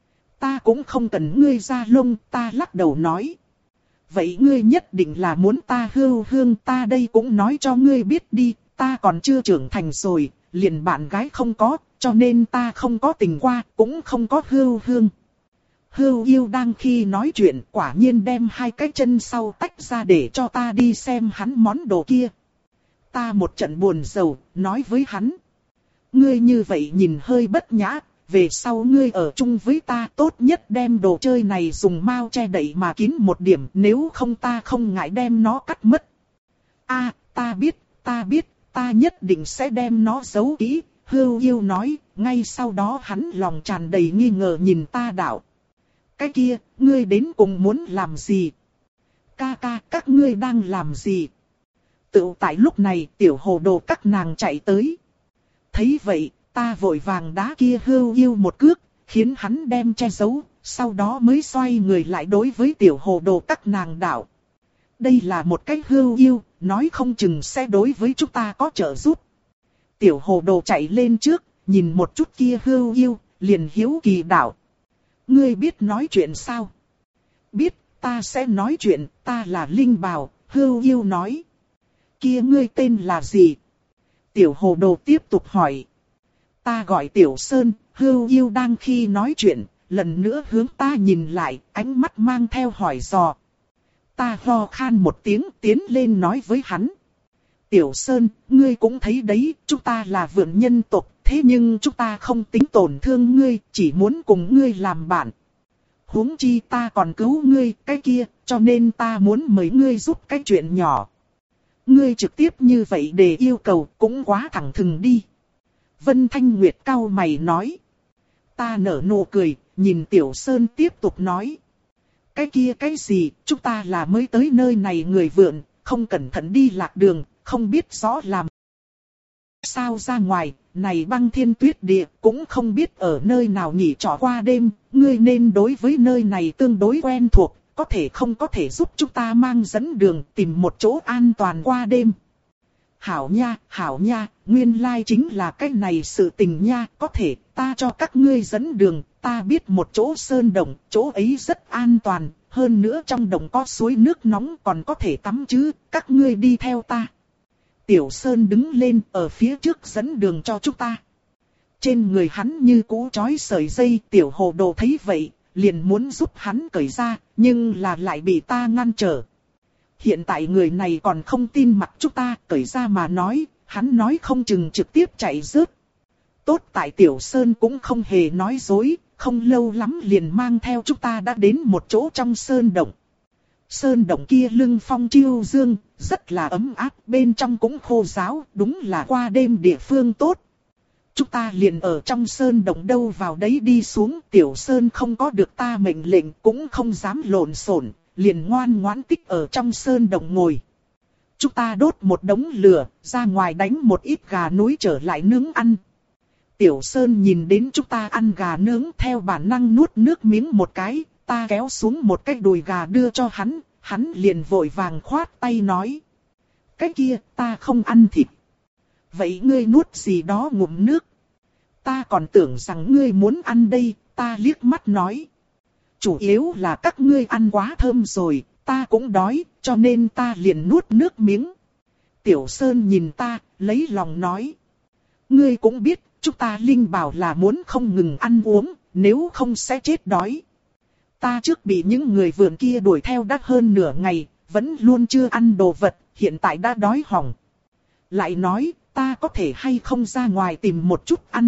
Ta cũng không cần ngươi ra lông, ta lắc đầu nói. Vậy ngươi nhất định là muốn ta hưu hương, ta đây cũng nói cho ngươi biết đi, ta còn chưa trưởng thành rồi, liền bạn gái không có, cho nên ta không có tình qua, cũng không có hưu hương. Hưu yêu đang khi nói chuyện quả nhiên đem hai cái chân sau tách ra để cho ta đi xem hắn món đồ kia. Ta một trận buồn rầu, nói với hắn. Ngươi như vậy nhìn hơi bất nhã, về sau ngươi ở chung với ta tốt nhất đem đồ chơi này dùng mao che đậy mà kín một điểm, nếu không ta không ngại đem nó cắt mất. A, ta biết, ta biết, ta nhất định sẽ đem nó giấu kỹ, Hưu yêu nói, ngay sau đó hắn lòng tràn đầy nghi ngờ nhìn ta đạo. Cái kia, ngươi đến cùng muốn làm gì? Ca ca, các ngươi đang làm gì? Tự tại lúc này, tiểu hồ đồ các nàng chạy tới. Thấy vậy, ta vội vàng đá kia Hưu yêu một cước, khiến hắn đem che giấu, sau đó mới xoay người lại đối với tiểu hồ đồ các nàng đạo. Đây là một cái Hưu yêu, nói không chừng sẽ đối với chúng ta có trợ giúp. Tiểu hồ đồ chạy lên trước, nhìn một chút kia Hưu yêu, liền hiếu kỳ đạo. Ngươi biết nói chuyện sao? Biết, ta sẽ nói chuyện, ta là Linh Bào, Hưu yêu nói. Kia ngươi tên là gì? Tiểu hồ đồ tiếp tục hỏi. Ta gọi Tiểu Sơn, Hưu yêu đang khi nói chuyện, lần nữa hướng ta nhìn lại, ánh mắt mang theo hỏi dò. Ta ho khan một tiếng tiến lên nói với hắn. Tiểu Sơn, ngươi cũng thấy đấy, chúng ta là vượn nhân tộc, thế nhưng chúng ta không tính tổn thương ngươi, chỉ muốn cùng ngươi làm bạn. Huống chi ta còn cứu ngươi, cái kia, cho nên ta muốn mời ngươi giúp cái chuyện nhỏ. Ngươi trực tiếp như vậy để yêu cầu cũng quá thẳng thừng đi. Vân Thanh Nguyệt cau mày nói. Ta nở nụ cười, nhìn Tiểu Sơn tiếp tục nói. Cái kia cái gì, chúng ta là mới tới nơi này người vượn, không cẩn thận đi lạc đường, không biết rõ làm sao ra ngoài, này băng thiên tuyết địa, cũng không biết ở nơi nào nghỉ trọ qua đêm, ngươi nên đối với nơi này tương đối quen thuộc, có thể không có thể giúp chúng ta mang dẫn đường, tìm một chỗ an toàn qua đêm. Hảo nha, hảo nha, nguyên lai chính là cái này sự tình nha, có thể ta cho các ngươi dẫn đường, ta biết một chỗ sơn động, chỗ ấy rất an toàn, hơn nữa trong động có suối nước nóng còn có thể tắm chứ, các ngươi đi theo ta. Tiểu Sơn đứng lên ở phía trước dẫn đường cho chúng ta. Trên người hắn như cũ trói sợi dây, Tiểu Hồ Đồ thấy vậy, liền muốn giúp hắn cởi ra, nhưng là lại bị ta ngăn trở. Hiện tại người này còn không tin mặt chúng ta, cởi ra mà nói, hắn nói không chừng trực tiếp chạy rớt. Tốt tại Tiểu Sơn cũng không hề nói dối, không lâu lắm liền mang theo chúng ta đã đến một chỗ trong sơn động. Sơn động kia lưng phong chiêu dương, rất là ấm áp, bên trong cũng khô ráo, đúng là qua đêm địa phương tốt. Chúng ta liền ở trong sơn động đâu vào đấy đi xuống, Tiểu Sơn không có được ta mệnh lệnh cũng không dám lộn xộn, liền ngoan ngoãn tích ở trong sơn động ngồi. Chúng ta đốt một đống lửa, ra ngoài đánh một ít gà núi trở lại nướng ăn. Tiểu Sơn nhìn đến chúng ta ăn gà nướng theo bản năng nuốt nước miếng một cái, ta kéo xuống một cái đùi gà đưa cho hắn, hắn liền vội vàng khoát tay nói. Cái kia, ta không ăn thịt. Vậy ngươi nuốt gì đó ngụm nước? Ta còn tưởng rằng ngươi muốn ăn đây, ta liếc mắt nói. Chủ yếu là các ngươi ăn quá thơm rồi, ta cũng đói, cho nên ta liền nuốt nước miếng. Tiểu Sơn nhìn ta, lấy lòng nói. Ngươi cũng biết, chúng ta linh bảo là muốn không ngừng ăn uống, nếu không sẽ chết đói. Ta trước bị những người vườn kia đuổi theo đã hơn nửa ngày, vẫn luôn chưa ăn đồ vật, hiện tại đã đói hỏng. Lại nói, ta có thể hay không ra ngoài tìm một chút ăn.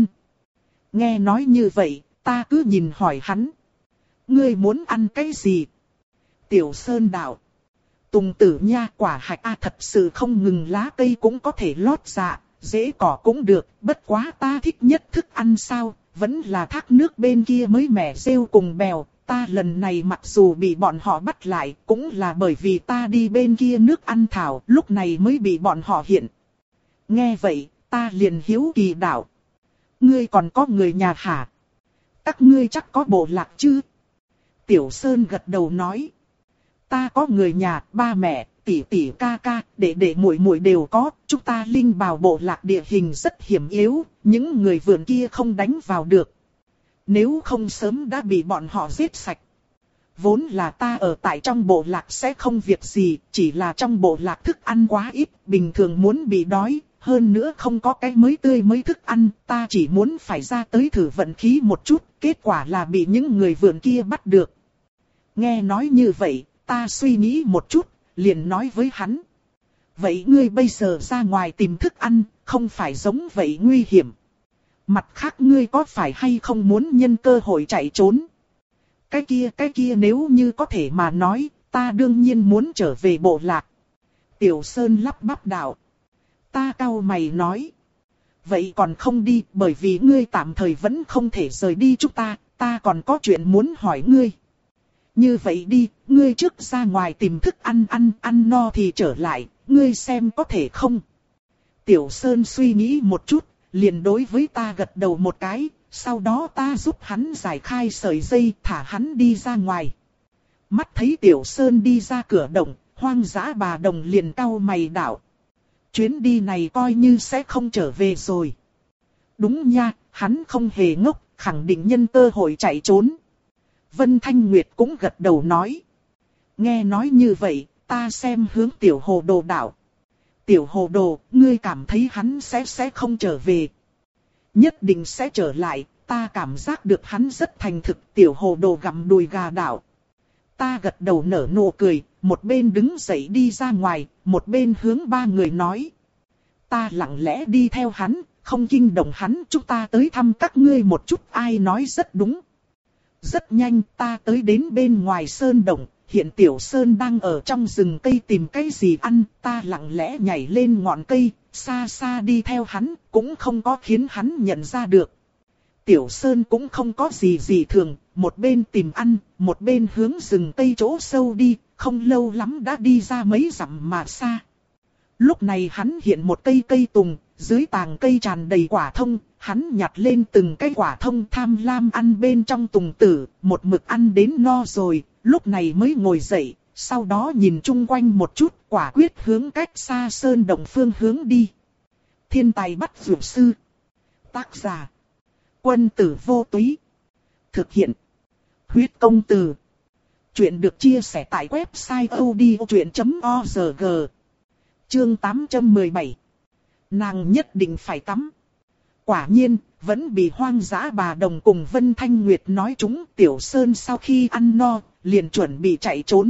Nghe nói như vậy, ta cứ nhìn hỏi hắn. Ngươi muốn ăn cái gì? Tiểu Sơn đạo. Tùng tử nha, quả hạch a, thật sự không ngừng lá cây cũng có thể lót dạ, dễ cỏ cũng được, bất quá ta thích nhất thức ăn sao, vẫn là thác nước bên kia mới mẻ rêu cùng bèo. Ta lần này mặc dù bị bọn họ bắt lại, cũng là bởi vì ta đi bên kia nước ăn thảo, lúc này mới bị bọn họ hiện. Nghe vậy, ta liền hiếu kỳ đạo. Ngươi còn có người nhà hả? Các ngươi chắc có bộ lạc chứ? Tiểu Sơn gật đầu nói. Ta có người nhà, ba mẹ, tỷ tỷ ca ca, đệ đệ muội muội đều có. Chúng ta linh bào bộ lạc địa hình rất hiểm yếu, những người vườn kia không đánh vào được. Nếu không sớm đã bị bọn họ giết sạch. Vốn là ta ở tại trong bộ lạc sẽ không việc gì, chỉ là trong bộ lạc thức ăn quá ít, bình thường muốn bị đói, hơn nữa không có cái mới tươi mới thức ăn, ta chỉ muốn phải ra tới thử vận khí một chút, kết quả là bị những người vườn kia bắt được. Nghe nói như vậy, ta suy nghĩ một chút, liền nói với hắn. Vậy ngươi bây giờ ra ngoài tìm thức ăn, không phải giống vậy nguy hiểm. Mặt khác ngươi có phải hay không muốn nhân cơ hội chạy trốn? Cái kia cái kia nếu như có thể mà nói, ta đương nhiên muốn trở về bộ lạc. Tiểu Sơn lắp bắp đạo. Ta cau mày nói. Vậy còn không đi, bởi vì ngươi tạm thời vẫn không thể rời đi chúng ta, ta còn có chuyện muốn hỏi ngươi. Như vậy đi, ngươi trước ra ngoài tìm thức ăn ăn, ăn no thì trở lại, ngươi xem có thể không? Tiểu Sơn suy nghĩ một chút, liền đối với ta gật đầu một cái, sau đó ta giúp hắn giải khai sợi dây, thả hắn đi ra ngoài. Mắt thấy Tiểu Sơn đi ra cửa động, Hoang Dã bà đồng liền cau mày đạo. Chuyến đi này coi như sẽ không trở về rồi. Đúng nha, hắn không hề ngốc, khẳng định nhân cơ hội chạy trốn. Vân Thanh Nguyệt cũng gật đầu nói. Nghe nói như vậy, ta xem hướng Tiểu Hồ Đồ đạo. Tiểu Hồ Đồ, ngươi cảm thấy hắn sẽ sẽ không trở về. Nhất định sẽ trở lại, ta cảm giác được hắn rất thành thực. Tiểu Hồ Đồ gặm đùi gà đạo. Ta gật đầu nở nụ cười, một bên đứng dậy đi ra ngoài, một bên hướng ba người nói. Ta lặng lẽ đi theo hắn, không kinh động hắn, chúng ta tới thăm các ngươi một chút. Ai nói rất đúng. Rất nhanh ta tới đến bên ngoài sơn động, hiện Tiểu Sơn đang ở trong rừng cây tìm cái gì ăn, ta lặng lẽ nhảy lên ngọn cây, xa xa đi theo hắn, cũng không có khiến hắn nhận ra được. Tiểu Sơn cũng không có gì gì thường, một bên tìm ăn, một bên hướng rừng cây chỗ sâu đi, không lâu lắm đã đi ra mấy dặm mà xa. Lúc này hắn hiện một cây cây tùng, dưới tàng cây tràn đầy quả thông, hắn nhặt lên từng cái quả thông tham lam ăn bên trong tùng tử, một mực ăn đến no rồi, lúc này mới ngồi dậy, sau đó nhìn chung quanh một chút, quả quyết hướng cách xa sơn động phương hướng đi. Thiên tài bắt dược sư. Tác giả. Quân tử vô túy. Thực hiện. Huyết công từ. Chuyện được chia sẻ tại website odchuyện chấm org. Chương tám trăm mười bảy. Nàng nhất định phải tắm. Quả nhiên, vẫn bị Hoang Dã Bà Đồng cùng Vân Thanh Nguyệt nói trúng. Tiểu Sơn sau khi ăn no, liền chuẩn bị chạy trốn.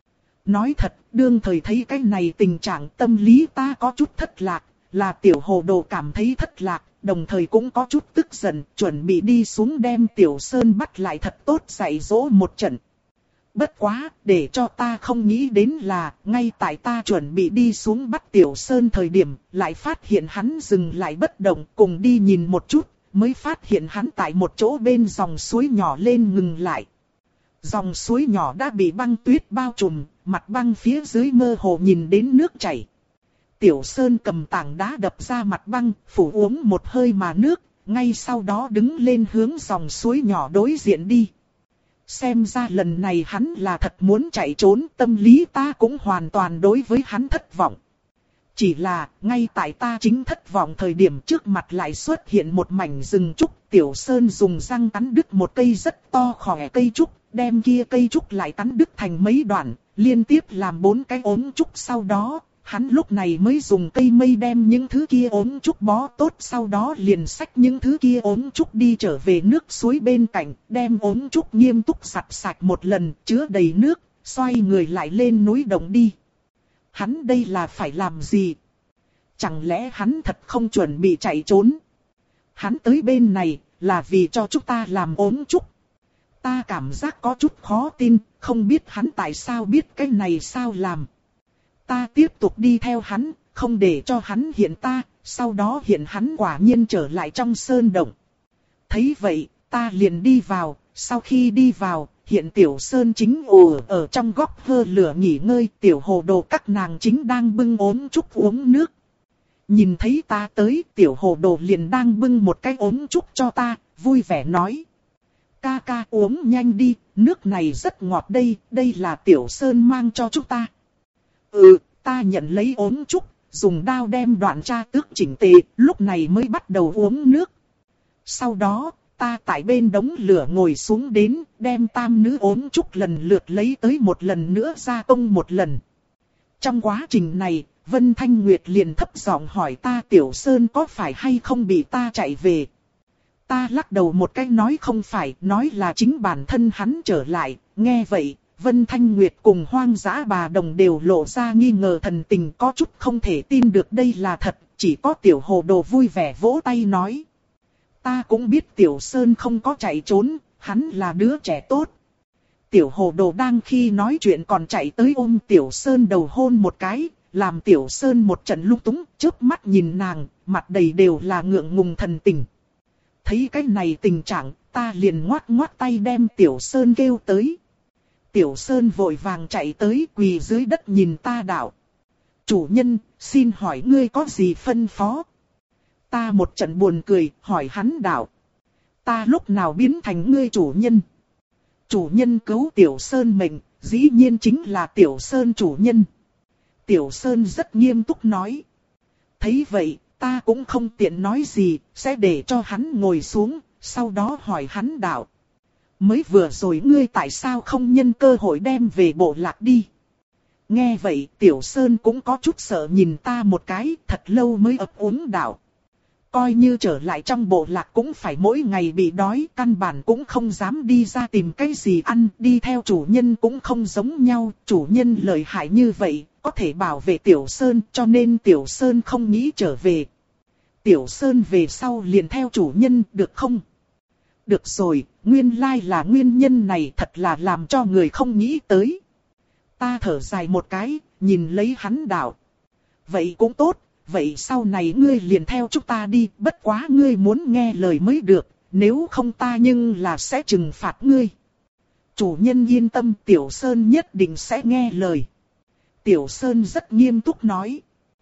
Nói thật, đương thời thấy cái này tình trạng tâm lý ta có chút thất lạc, là Tiểu Hồ Đồ cảm thấy thất lạc, đồng thời cũng có chút tức giận, chuẩn bị đi xuống đem Tiểu Sơn bắt lại thật tốt dạy dỗ một trận. Bất quá, để cho ta không nghĩ đến là, ngay tại ta chuẩn bị đi xuống bắt Tiểu Sơn thời điểm, lại phát hiện hắn dừng lại bất động, cùng đi nhìn một chút, mới phát hiện hắn tại một chỗ bên dòng suối nhỏ lên ngừng lại. Dòng suối nhỏ đã bị băng tuyết bao trùm, mặt băng phía dưới mơ hồ nhìn đến nước chảy. Tiểu Sơn cầm tảng đá đập ra mặt băng, phủ uống một hơi mà nước, ngay sau đó đứng lên hướng dòng suối nhỏ đối diện đi. Xem ra lần này hắn là thật muốn chạy trốn, tâm lý ta cũng hoàn toàn đối với hắn thất vọng. Chỉ là, ngay tại ta chính thất vọng thời điểm trước mặt lại xuất hiện một mảnh rừng trúc. Tiểu Sơn dùng răng cắn đứt một cây rất to khỏe cây trúc, đem kia cây trúc lại cắn đứt thành mấy đoạn, liên tiếp làm bốn cái ốm trúc. Sau đó, hắn lúc này mới dùng cây mây đem những thứ kia ốm trúc bó tốt, sau đó liền xách những thứ kia ốm trúc đi trở về nước suối bên cạnh, đem ốm trúc nghiêm túc sạch sạch một lần, chứa đầy nước, xoay người lại lên núi động đi. Hắn đây là phải làm gì? Chẳng lẽ hắn thật không chuẩn bị chạy trốn? Hắn tới bên này là vì cho chúng ta làm ốm trúc. Ta cảm giác có chút khó tin, không biết hắn tại sao biết cái này sao làm. Ta tiếp tục đi theo hắn, không để cho hắn hiện ta, sau đó hiện hắn quả nhiên trở lại trong sơn động. Thấy vậy, ta liền đi vào, sau khi đi vào, hiện Tiểu Sơn chính ồ ở trong góc hơ lửa nghỉ ngơi, Tiểu Hồ Đồ các nàng chính đang bưng ốm trúc uống nước. Nhìn thấy ta tới, Tiểu Hồ Đồ liền đang bưng một cái ốm trúc cho ta, vui vẻ nói. Ca ca uống nhanh đi, nước này rất ngọt đây, đây là Tiểu Sơn mang cho chúng ta. Ừ, ta nhận lấy ốm trúc, dùng dao đem đoạn tra tước chỉnh tề, lúc này mới bắt đầu uống nước. Sau đó, ta tại bên đống lửa ngồi xuống đến, đem tam nữ ốm trúc lần lượt lấy tới một lần nữa gia công một lần. Trong quá trình này, Vân Thanh Nguyệt liền thấp giọng hỏi ta Tiểu Sơn có phải hay không bị ta chạy về. Ta lắc đầu một cái nói không phải, nói là chính bản thân hắn trở lại. Nghe vậy, Vân Thanh Nguyệt cùng Hoang Dã Bà Đồng đều lộ ra nghi ngờ thần tình, có chút không thể tin được đây là thật. Chỉ có Tiểu Hồ Đồ vui vẻ vỗ tay nói. Ta cũng biết Tiểu Sơn không có chạy trốn, hắn là đứa trẻ tốt. Tiểu Hồ Đồ đang khi nói chuyện còn chạy tới ôm Tiểu Sơn đầu hôn một cái, làm Tiểu Sơn một trận lung túng, chớp mắt nhìn nàng, mặt đầy đều là ngượng ngùng thần tình. Thấy cái này tình trạng, ta liền ngoắt ngoắt tay đem Tiểu Sơn kêu tới. Tiểu Sơn vội vàng chạy tới quỳ dưới đất nhìn ta đạo. Chủ nhân, xin hỏi ngươi có gì phân phó? Ta một trận buồn cười, hỏi hắn đạo. Ta lúc nào biến thành ngươi chủ nhân? Chủ nhân cứu Tiểu Sơn mệnh, dĩ nhiên chính là Tiểu Sơn chủ nhân. Tiểu Sơn rất nghiêm túc nói. Thấy vậy, ta cũng không tiện nói gì, sẽ để cho hắn ngồi xuống, sau đó hỏi hắn đạo. Mới vừa rồi ngươi tại sao không nhân cơ hội đem về bộ lạc đi? Nghe vậy, Tiểu Sơn cũng có chút sợ nhìn ta một cái, thật lâu mới ấp úng đạo. coi như trở lại trong bộ lạc cũng phải mỗi ngày bị đói, căn bản cũng không dám đi ra tìm cái gì ăn, đi theo chủ nhân cũng không giống nhau, chủ nhân lợi hại như vậy, có thể bảo vệ Tiểu Sơn, cho nên Tiểu Sơn không nghĩ trở về. Tiểu Sơn về sau liền theo chủ nhân, được không? Được rồi, nguyên lai là nguyên nhân này, thật là làm cho người không nghĩ tới. Ta thở dài một cái, nhìn lấy hắn đạo. Vậy cũng tốt, vậy sau này ngươi liền theo chúng ta đi, bất quá ngươi muốn nghe lời mới được, nếu không ta nhưng là sẽ trừng phạt ngươi. Chủ nhân yên tâm, Tiểu Sơn nhất định sẽ nghe lời. Tiểu Sơn rất nghiêm túc nói.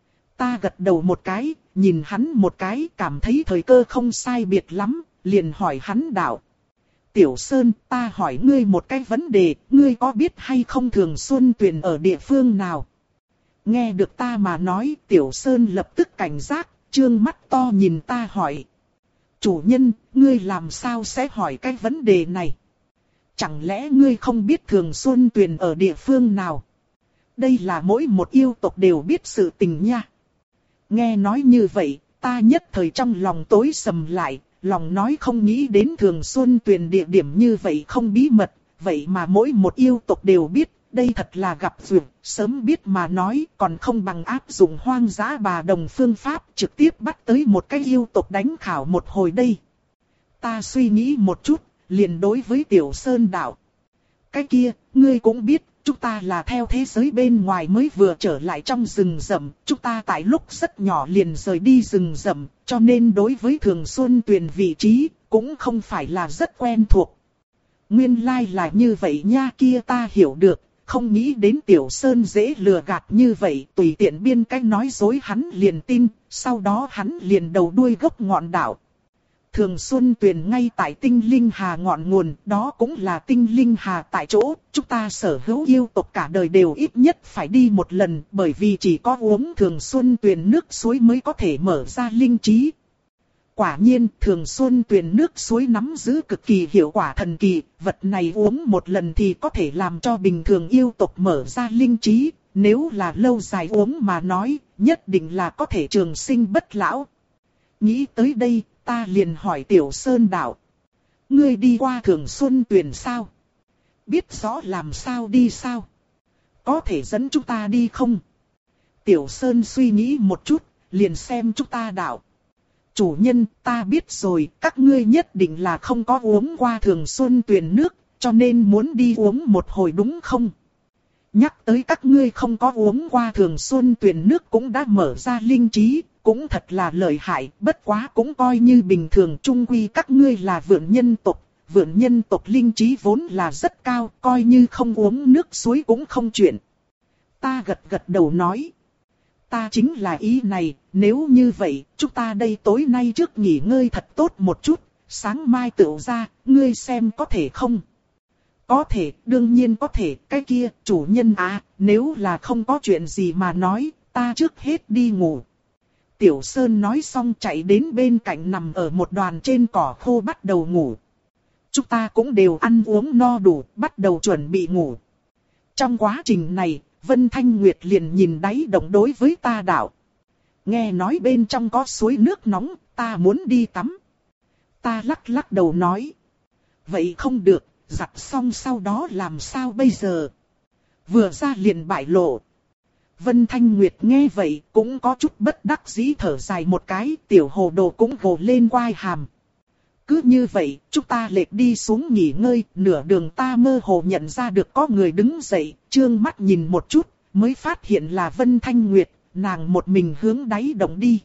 Ta gật đầu một cái, nhìn hắn một cái, cảm thấy thời cơ không sai biệt lắm, liền hỏi hắn đạo. Tiểu Sơn, ta hỏi ngươi một cái vấn đề, ngươi có biết hay không Thường Xuân Tuyền ở địa phương nào? Nghe được ta mà nói, Tiểu Sơn lập tức cảnh giác, trương mắt to nhìn ta hỏi. Chủ nhân, ngươi làm sao sẽ hỏi cái vấn đề này? Chẳng lẽ ngươi không biết Thường Xuân Tuyền ở địa phương nào? Đây là mỗi một yêu tộc đều biết sự tình nha. Nghe nói như vậy, ta nhất thời trong lòng tối sầm lại, lòng nói không nghĩ đến Thường Xuân Tuyền địa điểm như vậy không bí mật, vậy mà mỗi một yêu tộc đều biết, đây thật là gặp duyên, sớm biết mà nói còn không bằng áp dụng hoang dã bà đồng phương pháp trực tiếp bắt tới một cái yêu tộc đánh khảo một hồi đây. Ta suy nghĩ một chút, liền đối với Tiểu Sơn đạo. Cái kia, ngươi cũng biết, chúng ta là theo thế giới bên ngoài mới vừa trở lại trong rừng rậm, chúng ta tại lúc rất nhỏ liền rời đi rừng rậm, cho nên đối với Thường Xuân Tuyền vị trí, cũng không phải là rất quen thuộc. Nguyên lai là như vậy nha, kia ta hiểu được, không nghĩ đến Tiểu Sơn dễ lừa gạt như vậy, tùy tiện biên cách nói dối hắn liền tin, sau đó hắn liền đầu đuôi gốc ngọn đạo. Thường Xuân Tuyền ngay tại Tinh Linh Hà ngọn nguồn, đó cũng là Tinh Linh Hà tại chỗ, chúng ta sở hữu yêu tộc cả đời đều ít nhất phải đi một lần, bởi vì chỉ có uống Thường Xuân Tuyền nước suối mới có thể mở ra linh trí. Quả nhiên, Thường Xuân Tuyền nước suối nắm giữ cực kỳ hiệu quả thần kỳ, vật này uống một lần thì có thể làm cho bình thường yêu tộc mở ra linh trí, nếu là lâu dài uống mà nói, nhất định là có thể trường sinh bất lão. Nghĩ tới đây, ta liền hỏi Tiểu Sơn đạo. Ngươi đi qua Thường Xuân Tuyền sao? Biết rõ làm sao đi sao? Có thể dẫn chúng ta đi không? Tiểu Sơn suy nghĩ một chút, liền xem chúng ta đạo. Chủ nhân, ta biết rồi, các ngươi nhất định là không có uống qua Thường Xuân Tuyền nước, cho nên muốn đi uống một hồi đúng không? Nhắc tới các ngươi không có uống qua Thường Xuân Tuyền nước cũng đã mở ra linh trí, cũng thật là lợi hại, bất quá cũng coi như bình thường, chung quy các ngươi là vượn nhân tộc, vượn nhân tộc linh trí vốn là rất cao, coi như không uống nước suối cũng không chuyện. Ta gật gật đầu nói. Ta chính là ý này, nếu như vậy, chúng ta đây tối nay trước nghỉ ngơi thật tốt một chút, sáng mai tựu ra, ngươi xem có thể không? Có thể, đương nhiên có thể, cái kia, chủ nhân à, nếu là không có chuyện gì mà nói, ta trước hết đi ngủ. Tiểu Sơn nói xong chạy đến bên cạnh nằm ở một đoàn trên cỏ khô bắt đầu ngủ. Chúng ta cũng đều ăn uống no đủ, bắt đầu chuẩn bị ngủ. Trong quá trình này, Vân Thanh Nguyệt liền nhìn đáy động đối với ta đạo. Nghe nói bên trong có suối nước nóng, ta muốn đi tắm. Ta lắc lắc đầu nói. Vậy không được, giặt xong sau đó làm sao bây giờ? Vừa ra liền bại lộ. Vân Thanh Nguyệt nghe vậy cũng có chút bất đắc dĩ thở dài một cái, tiểu hồ đồ cũng gồ lên quai hàm. Cứ như vậy, chúng ta lệch đi xuống nghỉ ngơi, nửa đường ta mơ hồ nhận ra được có người đứng dậy, trương mắt nhìn một chút, mới phát hiện là Vân Thanh Nguyệt, nàng một mình hướng đáy động đi.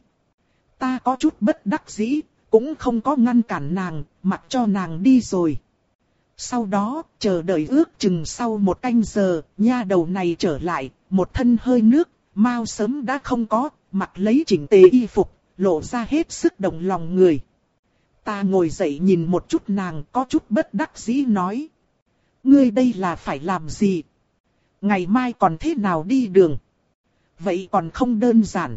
Ta có chút bất đắc dĩ, cũng không có ngăn cản nàng, mặc cho nàng đi rồi. Sau đó, chờ đợi ước chừng sau một canh giờ, nha đầu này trở lại, một thân hơi nước, mau sớm đã không có, mặc lấy chỉnh tề y phục, lộ ra hết sức động lòng người. Ta ngồi dậy nhìn một chút nàng, có chút bất đắc dĩ nói. Ngươi đây là phải làm gì? Ngày mai còn thế nào đi đường? Vậy còn không đơn giản.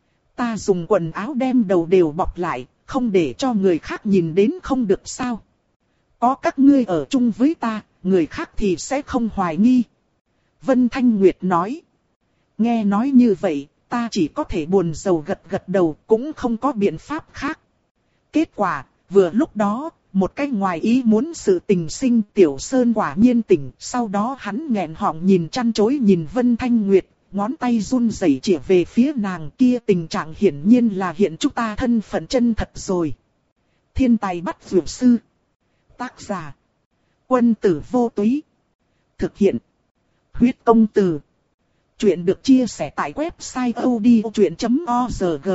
Ta dùng quần áo đem đầu đều bọc lại, không để cho người khác nhìn đến không được sao? Có các ngươi ở chung với ta, người khác thì sẽ không hoài nghi. Vân Thanh Nguyệt nói. Nghe nói như vậy, ta chỉ có thể buồn rầu gật gật đầu, cũng không có biện pháp khác. Kết quả, vừa lúc đó, một cái ngoài ý muốn sự tình sinh, Tiểu Sơn quả nhiên tỉnh, sau đó hắn nghẹn họng nhìn chăn chối nhìn Vân Thanh Nguyệt, ngón tay run rẩy chỉ về phía nàng kia, tình trạng hiển nhiên là hiện chúng ta thân phận chân thật rồi. Thiên tài bắt vượt sư. Tác giả. Quân tử vô túy. Thực hiện. Huyết công từ. Chuyện được chia sẻ tại website odchuyện chấm org.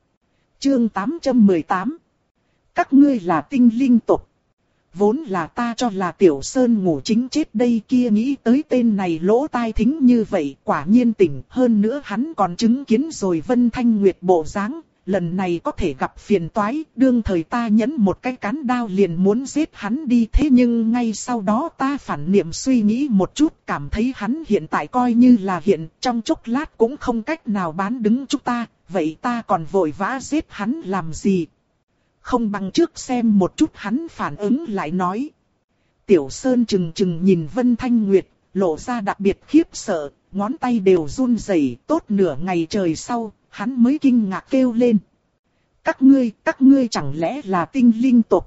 Chương tám trăm mười tám. Các ngươi là tinh linh tộc. Vốn là ta cho là Tiểu Sơn ngủ chính chết đây kia, nghĩ tới tên này lỗ tai thính như vậy, quả nhiên tỉnh. Hơn nữa hắn còn chứng kiến rồi Vân Thanh Nguyệt bộ dáng, lần này có thể gặp phiền toái. Đương thời ta nhấn một cái cán đao liền muốn giết hắn đi, thế nhưng ngay sau đó ta phản niệm suy nghĩ một chút, cảm thấy hắn hiện tại coi như là hiện, trong chốc lát cũng không cách nào bán đứng chúng ta, vậy ta còn vội vã giết hắn làm gì? Không bằng trước xem một chút hắn phản ứng lại nói. Tiểu Sơn chừng chừng nhìn Vân Thanh Nguyệt, lộ ra đặc biệt khiếp sợ, ngón tay đều run rẩy. Tốt nửa ngày trời sau, hắn mới kinh ngạc kêu lên. Các ngươi, các ngươi chẳng lẽ là tinh linh tộc?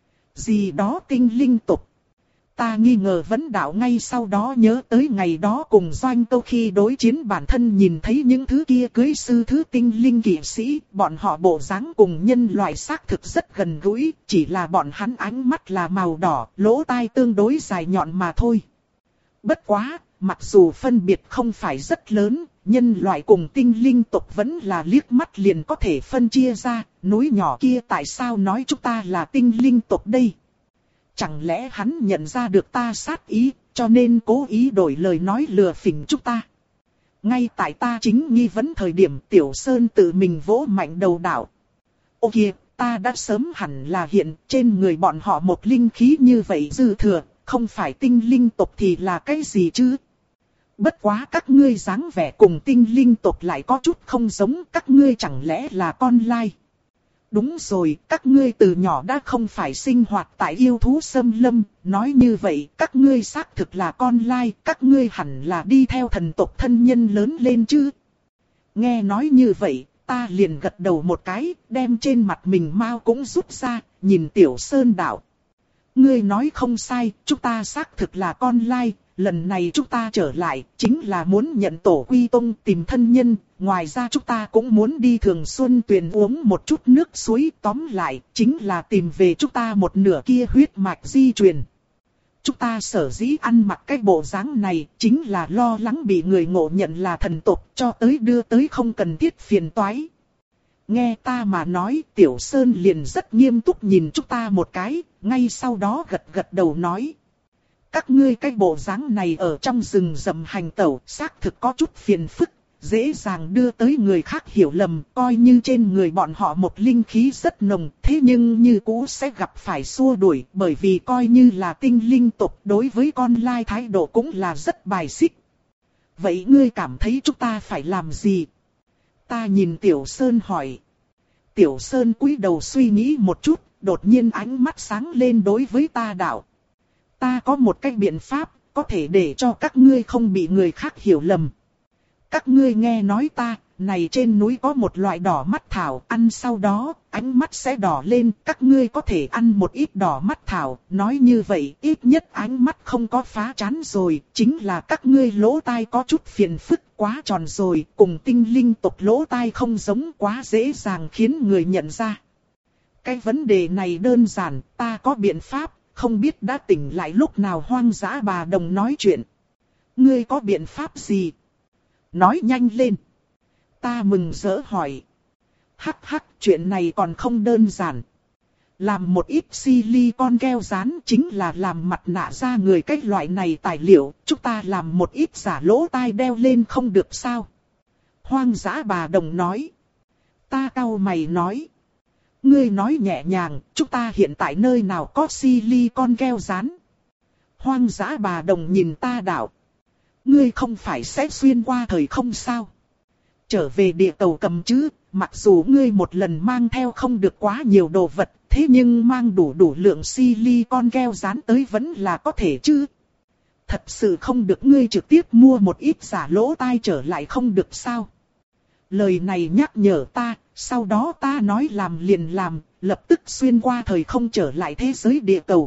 Gì đó tinh linh tộc? Ta nghi ngờ vấn đạo, ngay sau đó nhớ tới ngày đó cùng Doanh Câu khi đối chiến, bản thân nhìn thấy những thứ kia cưới sư thứ tinh linh kỵ sĩ, bọn họ bộ dáng cùng nhân loại xác thực rất gần gũi, chỉ là bọn hắn ánh mắt là màu đỏ, lỗ tai tương đối dài nhọn mà thôi. Bất quá, mặc dù phân biệt không phải rất lớn, nhân loại cùng tinh linh tộc vẫn là liếc mắt liền có thể phân chia ra, núi nhỏ kia tại sao nói chúng ta là tinh linh tộc đây? Chẳng lẽ hắn nhận ra được ta sát ý, cho nên cố ý đổi lời nói lừa phỉnh chúng ta? Ngay tại ta chính nghi vấn thời điểm, Tiểu Sơn tự mình vỗ mạnh đầu đạo. Ô kìa, ta đã sớm hẳn là hiện, trên người bọn họ một linh khí như vậy dư thừa, không phải tinh linh tộc thì là cái gì chứ? Bất quá các ngươi dáng vẻ cùng tinh linh tộc lại có chút không giống, các ngươi chẳng lẽ là con lai? Đúng rồi, các ngươi từ nhỏ đã không phải sinh hoạt tại yêu thú xâm lâm, nói như vậy các ngươi xác thực là con lai, các ngươi hẳn là đi theo thần tộc thân nhân lớn lên chứ. Nghe nói như vậy, ta liền gật đầu một cái, đem trên mặt mình mau cũng rút ra, nhìn Tiểu Sơn đạo. Ngươi nói không sai, chúng ta xác thực là con lai. Lần này chúng ta trở lại, chính là muốn nhận tổ quy tông tìm thân nhân, ngoài ra chúng ta cũng muốn đi Thường Xuân Tuyền uống một chút nước suối, tóm lại, chính là tìm về chúng ta một nửa kia huyết mạch di truyền. Chúng ta sở dĩ ăn mặc cái bộ dáng này, chính là lo lắng bị người ngộ nhận là thần tộc, cho tới đưa tới không cần thiết phiền toái. Nghe ta mà nói, Tiểu Sơn liền rất nghiêm túc nhìn chúng ta một cái, ngay sau đó gật gật đầu nói. Các ngươi cái bộ dáng này ở trong rừng rậm hành tẩu, xác thực có chút phiền phức, dễ dàng đưa tới người khác hiểu lầm, coi như trên người bọn họ một linh khí rất nồng, thế nhưng như cũ sẽ gặp phải xua đuổi, bởi vì coi như là tinh linh tộc đối với con lai thái độ cũng là rất bài xích. Vậy ngươi cảm thấy chúng ta phải làm gì? Ta nhìn Tiểu Sơn hỏi. Tiểu Sơn cúi đầu suy nghĩ một chút, đột nhiên ánh mắt sáng lên đối với ta đạo. Ta có một cách biện pháp, có thể để cho các ngươi không bị người khác hiểu lầm. Các ngươi nghe nói ta, này trên núi có một loại đỏ mắt thảo, ăn sau đó, ánh mắt sẽ đỏ lên, các ngươi có thể ăn một ít đỏ mắt thảo, nói như vậy, ít nhất ánh mắt không có phá chán rồi, chính là các ngươi lỗ tai có chút phiền phức, quá tròn rồi, cùng tinh linh tộc lỗ tai không giống, quá dễ dàng khiến người nhận ra. Cái vấn đề này đơn giản, ta có biện pháp. Không biết đã tỉnh lại lúc nào Hoang Dã Bà Đồng nói chuyện. Ngươi có biện pháp gì? Nói nhanh lên. Ta mừng rỡ hỏi. Hắc hắc, chuyện này còn không đơn giản. Làm một ít silicon keo dán chính là làm mặt nạ ra người cách loại này tài liệu. Chúng ta làm một ít giả lỗ tai đeo lên không được sao? Hoang Dã Bà Đồng nói. Ta cau mày nói. Ngươi nói nhẹ nhàng, chúng ta hiện tại nơi nào có silicon keo dán? Hoang Dã Bà Đồng nhìn ta đạo. Ngươi không phải sẽ xuyên qua thời không sao? Trở về địa cầu cầm chứ, mặc dù ngươi một lần mang theo không được quá nhiều đồ vật, thế nhưng mang đủ đủ lượng silicon keo dán tới vẫn là có thể chứ? Thật sự không được ngươi trực tiếp mua một ít giả lỗ tai trở lại không được sao? Lời này nhắc nhở ta, sau đó ta nói làm liền làm, lập tức xuyên qua thời không trở lại thế giới địa cầu.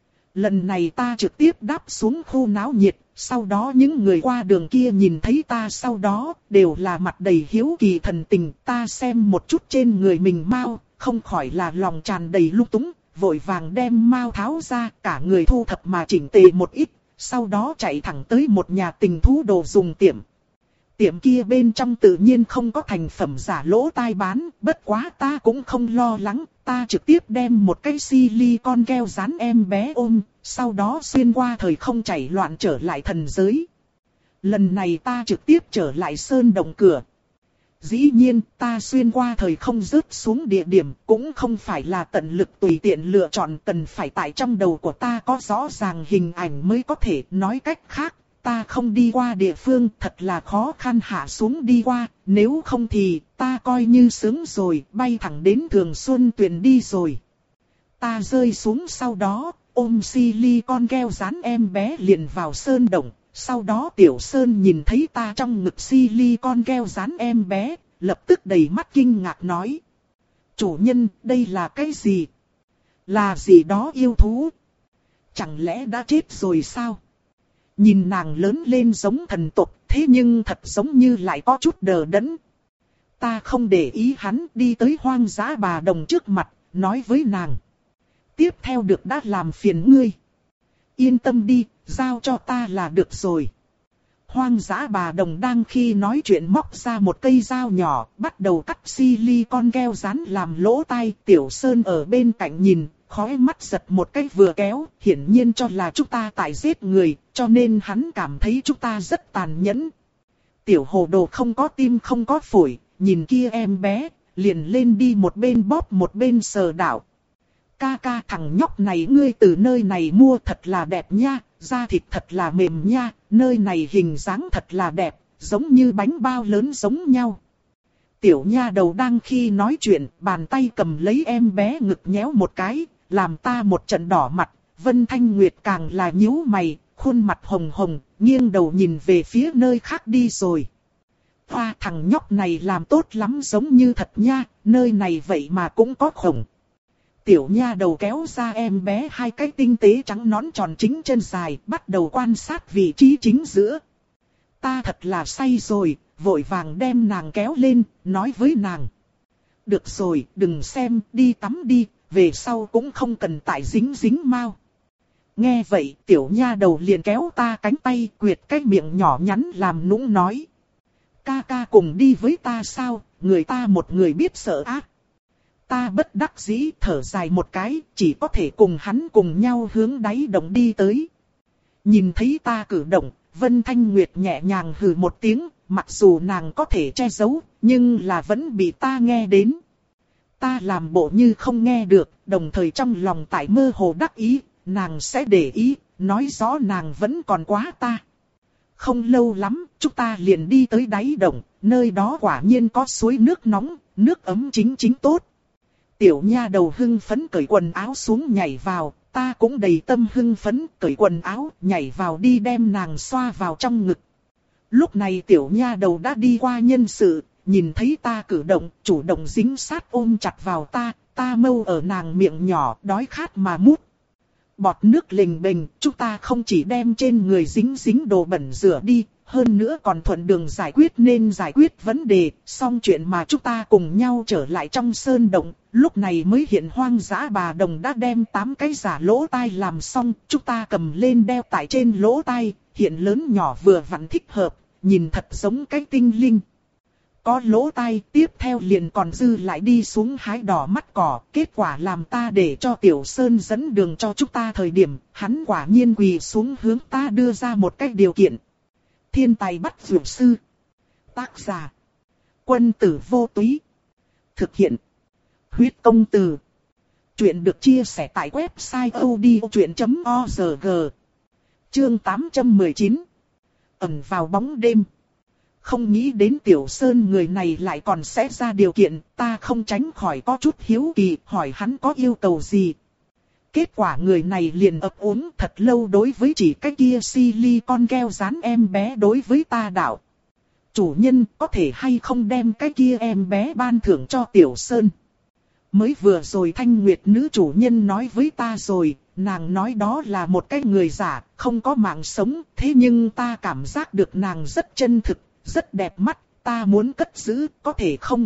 Lần này ta trực tiếp đáp xuống khu náo nhiệt, sau đó những người qua đường kia nhìn thấy ta sau đó, đều là mặt đầy hiếu kỳ thần tình. Ta xem một chút trên người mình mao, không khỏi là lòng tràn đầy lung túng, vội vàng đem mao tháo ra, cả người thu thập mà chỉnh tề một ít, sau đó chạy thẳng tới một nhà tình thú đồ dùng tiệm. Tiệm kia bên trong tự nhiên không có thành phẩm giả lỗ tai bán, bất quá ta cũng không lo lắng, ta trực tiếp đem một cái silicon gel dán em bé ôm, sau đó xuyên qua thời không chảy loạn trở lại thần giới. Lần này ta trực tiếp trở lại sơn động cửa. Dĩ nhiên, ta xuyên qua thời không rớt xuống địa điểm, cũng không phải là tận lực tùy tiện lựa chọn, cần phải tại trong đầu của ta có rõ ràng hình ảnh mới có thể. Nói cách khác, ta không đi qua địa phương thật là khó khăn hạ xuống đi qua, nếu không thì ta coi như sướng rồi, bay thẳng đến Thường Xuân Tuyền đi rồi. Ta rơi xuống sau đó, ôm silicon gel dán em bé liền vào sơn động. Sau đó Tiểu Sơn nhìn thấy ta trong ngực silicon gel dán em bé, lập tức đầy mắt kinh ngạc nói: chủ nhân, đây là cái gì? Là gì đó yêu thú? Chẳng lẽ đã chết rồi sao? Nhìn nàng lớn lên giống thần tộc, thế nhưng thật giống như lại có chút đờ đẫn. Ta không để ý hắn, đi tới Hoang Dã Bà Đồng trước mặt, nói với nàng: tiếp theo được đã làm phiền ngươi. Yên tâm đi, giao cho ta là được rồi. Hoang Dã Bà Đồng đang khi nói chuyện móc ra một cây dao nhỏ, bắt đầu cắt silicon gel dán làm lỗ tai. Tiểu Sơn ở bên cạnh nhìn, khóe mắt giật một cái vừa kéo, hiển nhiên cho là chúng ta tại giết người, cho nên hắn cảm thấy chúng ta rất tàn nhẫn. Tiểu hồ đồ không có tim không có phổi, nhìn kia em bé, liền lên đi một bên bóp một bên sờ đảo. Ca ca, thằng nhóc này ngươi từ nơi này mua thật là đẹp nha, da thịt thật là mềm nha, nơi này hình dáng thật là đẹp, giống như bánh bao lớn giống nhau. Tiểu nha đầu đang khi nói chuyện, bàn tay cầm lấy em bé ngực nhéo một cái, làm ta một trận đỏ mặt. Vân Thanh Nguyệt càng là nhíu mày, khuôn mặt hồng hồng, nghiêng đầu nhìn về phía nơi khác đi rồi. Hoa, thằng nhóc này làm tốt lắm, giống như thật nha, nơi này vậy mà cũng có khổng. Tiểu nha đầu kéo ra em bé hai cái tinh tế trắng nõn tròn chính chân dài, bắt đầu quan sát vị trí chính giữa. Ta thật là say rồi, vội vàng đem nàng kéo lên, nói với nàng: được rồi, đừng xem, đi tắm đi, về sau cũng không cần tại dính dính mau. Nghe vậy, tiểu nha đầu liền kéo ta cánh tay, quệt cái miệng nhỏ nhắn làm nũng nói: ca ca cùng đi với ta sao, người ta một người biết sợ ác. Ta bất đắc dĩ thở dài một cái, chỉ có thể cùng hắn cùng nhau hướng đáy động đi tới. Nhìn thấy ta cử động, Vân Thanh Nguyệt nhẹ nhàng hừ một tiếng, mặc dù nàng có thể che giấu, nhưng là vẫn bị ta nghe đến. Ta làm bộ như không nghe được, đồng thời trong lòng tại mơ hồ đắc ý, nàng sẽ để ý, nói rõ nàng vẫn còn quá ta. Không lâu lắm, chúng ta liền đi tới đáy động, nơi đó quả nhiên có suối nước nóng, nước ấm chính chính tốt. Tiểu nha đầu hưng phấn cởi quần áo xuống nhảy vào, ta cũng đầy tâm hưng phấn cởi quần áo, nhảy vào đi đem nàng xoa vào trong ngực. Lúc này tiểu nha đầu đã đi qua nhân sự, nhìn thấy ta cử động, chủ động dính sát ôm chặt vào ta, ta mâu ở nàng miệng nhỏ, đói khát mà mút. Bọt nước lình bềnh, chúng ta không chỉ đem trên người dính dính đồ bẩn rửa đi, hơn nữa còn thuận đường giải quyết nên giải quyết vấn đề, xong chuyện mà chúng ta cùng nhau trở lại trong sơn động, lúc này mới hiện Hoang Dã Bà Đồng đã đem tám cái giả lỗ tai làm xong, chúng ta cầm lên đeo tại trên lỗ tai, hiện lớn nhỏ vừa vặn thích hợp, nhìn thật giống cái tinh linh. Có lỗ tai, tiếp theo liền còn dư lại đi xuống hái đỏ mắt cỏ, kết quả làm ta để cho Tiểu Sơn dẫn đường cho chúng ta thời điểm, hắn quả nhiên quỳ xuống hướng ta đưa ra một cái điều kiện. Thiên tài bắt dược sư. Tác giả: Quân tử vô túy. Thực hiện: Huyết công từ. Chuyện được chia sẻ tại website odchuyện chấm org. Chương tám trăm mười chín. Ẩn vào bóng đêm. Không nghĩ đến Tiểu Sơn người này lại còn sẽ ra điều kiện, ta không tránh khỏi có chút hiếu kỳ, hỏi hắn có yêu cầu gì. Kết quả người này liền ấp úng thật lâu đối với chỉ cái kia silicon gel dán em bé đối với ta đạo. Chủ nhân có thể hay không đem cái kia em bé ban thưởng cho Tiểu Sơn. Mới vừa rồi Thanh Nguyệt nữ chủ nhân nói với ta rồi, nàng nói đó là một cái người giả, không có mạng sống. Thế nhưng ta cảm giác được nàng rất chân thực, rất đẹp mắt, ta muốn cất giữ, có thể không?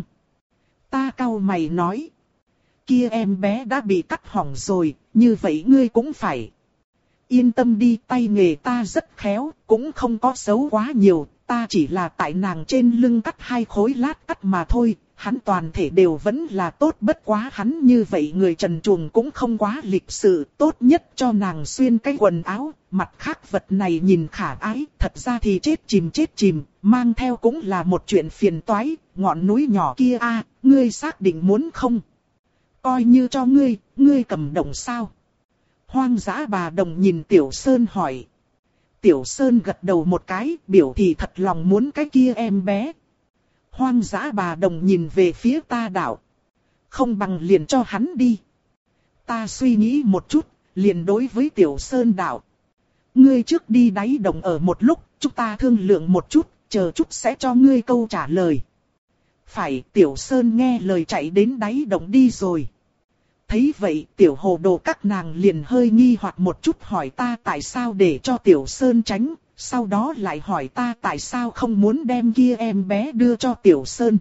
Ta cau mày nói. Kia em bé đã bị cắt hỏng rồi, như vậy ngươi cũng phải. Yên tâm đi, tay nghề ta rất khéo, cũng không có xấu quá nhiều, ta chỉ là tại nàng trên lưng cắt hai khối lát cắt mà thôi, hắn toàn thể đều vẫn là tốt, bất quá hắn như vậy người trần truồng cũng không quá lịch sự, tốt nhất cho nàng xuyên cái quần áo, mặt khác vật này nhìn khả ái, thật ra thì chết chìm chết chìm, mang theo cũng là một chuyện phiền toái, ngọn núi nhỏ kia a, ngươi xác định muốn không? Coi như cho ngươi, ngươi cầm đồng sao? Hoang dã bà đồng nhìn Tiểu Sơn hỏi. Tiểu Sơn gật đầu một cái, biểu thị thật lòng muốn cái kia em bé. Hoang dã bà đồng nhìn về phía ta đạo. Không bằng liền cho hắn đi. Ta suy nghĩ một chút, liền đối với Tiểu Sơn đạo. Ngươi trước đi đáy đồng ở một lúc, chúng ta thương lượng một chút, chờ chút sẽ cho ngươi câu trả lời. Phải, Tiểu Sơn nghe lời chạy đến đáy đồng đi rồi. Thấy vậy Tiểu Hồ Đồ các nàng liền hơi nghi hoặc một chút, hỏi ta tại sao để cho Tiểu Sơn tránh, sau đó lại hỏi ta tại sao không muốn đem kia em bé đưa cho Tiểu Sơn.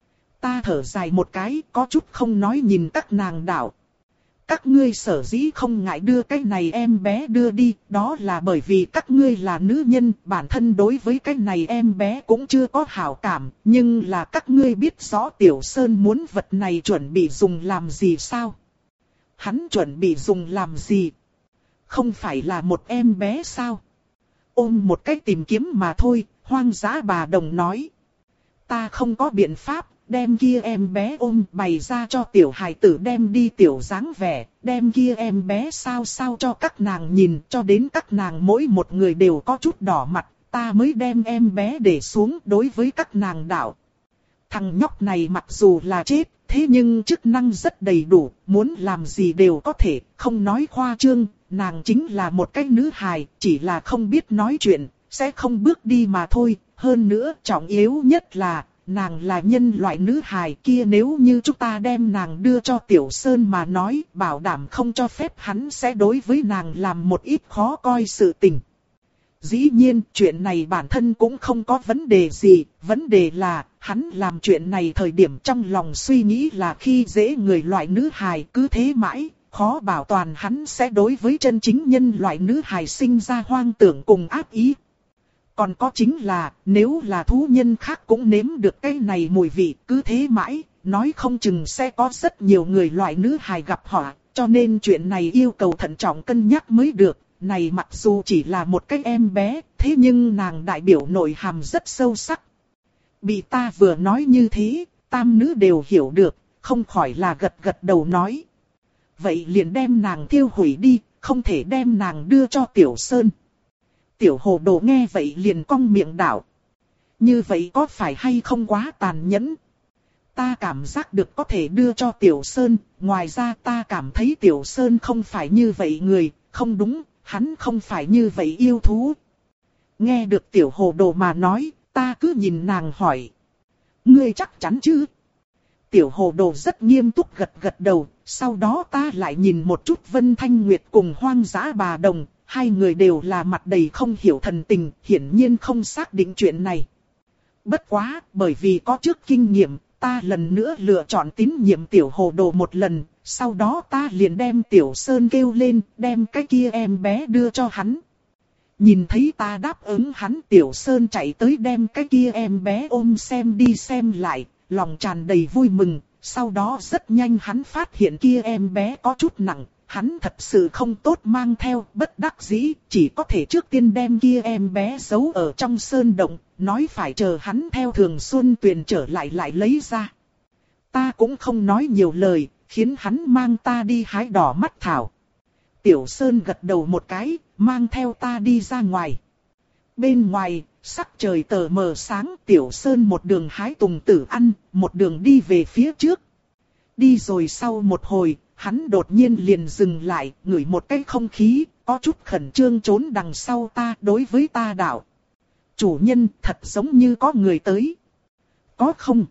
Ta thở dài một cái, có chút không nói nhìn các nàng đạo. Các ngươi sở dĩ không ngại đưa cái này em bé đưa đi, đó là bởi vì các ngươi là nữ nhân, bản thân đối với cái này em bé cũng chưa có hảo cảm, nhưng là các ngươi biết rõ Tiểu Sơn muốn vật này chuẩn bị dùng làm gì sao? Hắn chuẩn bị dùng làm gì? Không phải là một em bé sao? Ôm một cách tìm kiếm mà thôi, hoang dã bà đồng nói. Ta không có biện pháp, đem kia em bé ôm bày ra cho tiểu hài tử đem đi tiểu dáng vẻ, đem kia em bé sao sao cho các nàng nhìn, cho đến các nàng mỗi một người đều có chút đỏ mặt, ta mới đem em bé để xuống đối với các nàng đạo. Thằng nhóc này mặc dù là chết, thế nhưng chức năng rất đầy đủ, muốn làm gì đều có thể, không nói khoa trương, nàng chính là một cái nữ hài, chỉ là không biết nói chuyện, sẽ không bước đi mà thôi. Hơn nữa, trọng yếu nhất là, nàng là nhân loại nữ hài kia, nếu như chúng ta đem nàng đưa cho Tiểu Sơn mà nói, bảo đảm không cho phép hắn sẽ đối với nàng làm một ít khó coi sự tình. Dĩ nhiên, chuyện này bản thân cũng không có vấn đề gì, vấn đề là, hắn làm chuyện này thời điểm trong lòng suy nghĩ là khi dễ người loại nữ hài, cứ thế mãi, khó bảo toàn hắn sẽ đối với chân chính nhân loại nữ hài sinh ra hoang tưởng cùng ác ý. Còn có chính là, nếu là thú nhân khác cũng nếm được cái này mùi vị, cứ thế mãi, nói không chừng sẽ có rất nhiều người loại nữ hài gặp họa, cho nên chuyện này yêu cầu thận trọng cân nhắc mới được. Này mặc dù chỉ là một cái em bé, thế nhưng nàng đại biểu nội hàm rất sâu sắc. Bị ta vừa nói như thế, tam nữ đều hiểu được, không khỏi là gật gật đầu nói. Vậy liền đem nàng tiêu hủy đi, không thể đem nàng đưa cho Tiểu Sơn. Tiểu Hồ Đồ nghe vậy liền cong miệng đảo. Như vậy có phải hay không quá tàn nhẫn? Ta cảm giác được có thể đưa cho Tiểu Sơn, ngoài ra ta cảm thấy Tiểu Sơn không phải như vậy người, không đúng. Hắn không phải như vậy yêu thú. Nghe được Tiểu Hồ Đồ mà nói, ta cứ nhìn nàng hỏi. Ngươi chắc chắn chứ? Tiểu Hồ Đồ rất nghiêm túc gật gật đầu. Sau đó ta lại nhìn một chút Vân Thanh Nguyệt cùng hoang dã bà đồng. Hai người đều là mặt đầy không hiểu thần tình, hiển nhiên không xác định chuyện này. Bất quá, bởi vì có trước kinh nghiệm, ta lần nữa lựa chọn tín nhiệm Tiểu Hồ Đồ một lần. Sau đó ta liền đem Tiểu Sơn kêu lên, đem cái kia em bé đưa cho hắn. Nhìn thấy ta đáp ứng hắn, Tiểu Sơn chạy tới đem cái kia em bé ôm xem đi xem lại, lòng tràn đầy vui mừng. Sau đó rất nhanh hắn phát hiện kia em bé có chút nặng, hắn thật sự không tốt mang theo, bất đắc dĩ, chỉ có thể trước tiên đem kia em bé giấu ở trong sơn động, nói phải chờ hắn theo Thường Xuân Tuyền trở lại lại lấy ra. Ta cũng không nói nhiều lời, khiến hắn mang ta đi hái đỏ mắt thảo. Tiểu Sơn gật đầu một cái, mang theo ta đi ra ngoài. Bên ngoài, sắc trời tờ mờ sáng, Tiểu Sơn một đường hái tùng tử ăn, một đường đi về phía trước. Đi rồi sau một hồi, hắn đột nhiên liền dừng lại, ngửi một cái không khí, có chút khẩn trương trốn đằng sau ta, đối với ta đạo. Chủ nhân, thật giống như có người tới. Có không?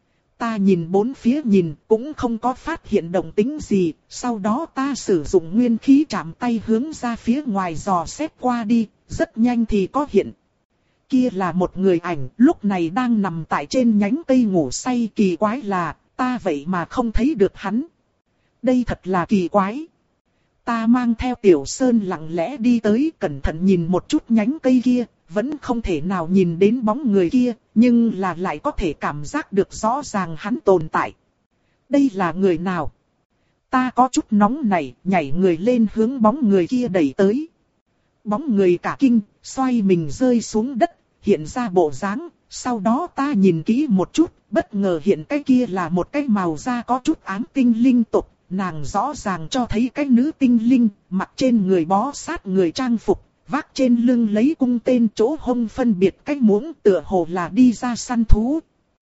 Ta nhìn bốn phía nhìn, cũng không có phát hiện động tĩnh gì, sau đó ta sử dụng nguyên khí chạm tay hướng ra phía ngoài dò xét qua đi, rất nhanh thì có hiện. Kia là một người ảnh, lúc này đang nằm tại trên nhánh cây ngủ say, kỳ quái là, ta vậy mà không thấy được hắn. Đây thật là kỳ quái. Ta mang theo Tiểu Sơn lặng lẽ đi tới, cẩn thận nhìn một chút nhánh cây kia, vẫn không thể nào nhìn đến bóng người kia, nhưng là lại có thể cảm giác được rõ ràng hắn tồn tại. Đây là người nào? Ta có chút nóng nảy, nhảy người lên hướng bóng người kia đẩy tới. Bóng người cả kinh, xoay mình rơi xuống đất, hiện ra bộ dáng. Sau đó ta nhìn kỹ một chút, bất ngờ hiện cái kia là một cái màu da có chút ám tinh linh tộc. Nàng rõ ràng cho thấy cái nữ tinh linh, mặc trên người bó sát người trang phục, vác trên lưng lấy cung tên, chỗ hông phân biệt cái muỗng, tựa hồ là đi ra săn thú.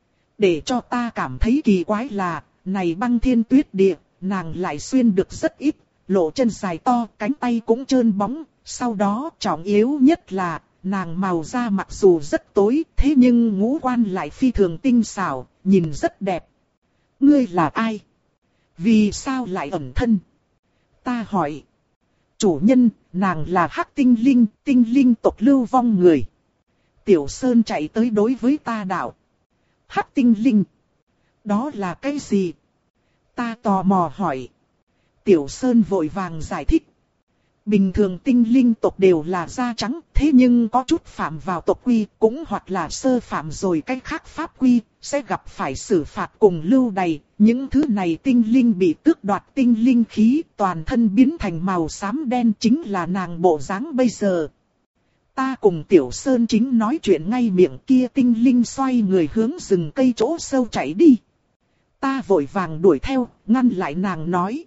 Để cho ta cảm thấy kỳ quái là, này băng thiên tuyết địa, nàng lại xuyên được rất ít, lộ chân dài to, cánh tay cũng trơn bóng. Sau đó trọng yếu nhất là, nàng màu da mặc dù rất tối, thế nhưng ngũ quan lại phi thường tinh xảo, nhìn rất đẹp. Ngươi là ai? Vì sao lại ẩn thân? Ta hỏi. Chủ nhân, nàng là Hắc Tinh Linh, tinh linh tộc lưu vong người. Tiểu Sơn chạy tới đối với ta đạo. Hắc Tinh Linh? Đó là cái gì? Ta tò mò hỏi. Tiểu Sơn vội vàng giải thích. Bình thường tinh linh tộc đều là da trắng, thế nhưng có chút phạm vào tộc quy, cũng hoặc là sơ phạm rồi cách khác pháp quy, sẽ gặp phải xử phạt cùng lưu đày. Những thứ này tinh linh bị tước đoạt tinh linh khí, toàn thân biến thành màu xám đen, chính là nàng bộ dáng bây giờ. Ta cùng Tiểu Sơn chính nói chuyện ngay miệng, kia tinh linh xoay người hướng rừng cây chỗ sâu chạy đi. Ta vội vàng đuổi theo, ngăn lại nàng nói.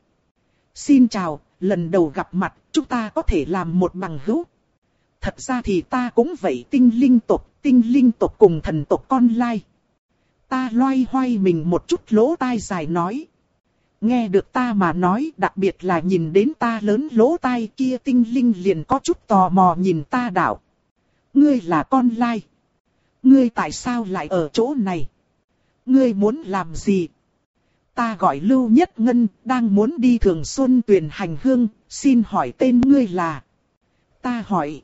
Xin chào, lần đầu gặp mặt, chúng ta có thể làm một bằng hữu. Thật ra thì ta cũng vậy, tinh linh tộc, tinh linh tộc cùng thần tộc con lai. Ta loay hoay mình một chút lỗ tai dài nói. Nghe được ta mà nói, đặc biệt là nhìn đến ta lớn lỗ tai kia, tinh linh liền có chút tò mò nhìn ta đạo. Ngươi là con lai. Ngươi tại sao lại ở chỗ này? Ngươi muốn làm gì? Ta gọi Lưu Nhất Ngân, đang muốn đi Thường Xuân Tuyền hành hương, xin hỏi tên ngươi là? Ta hỏi.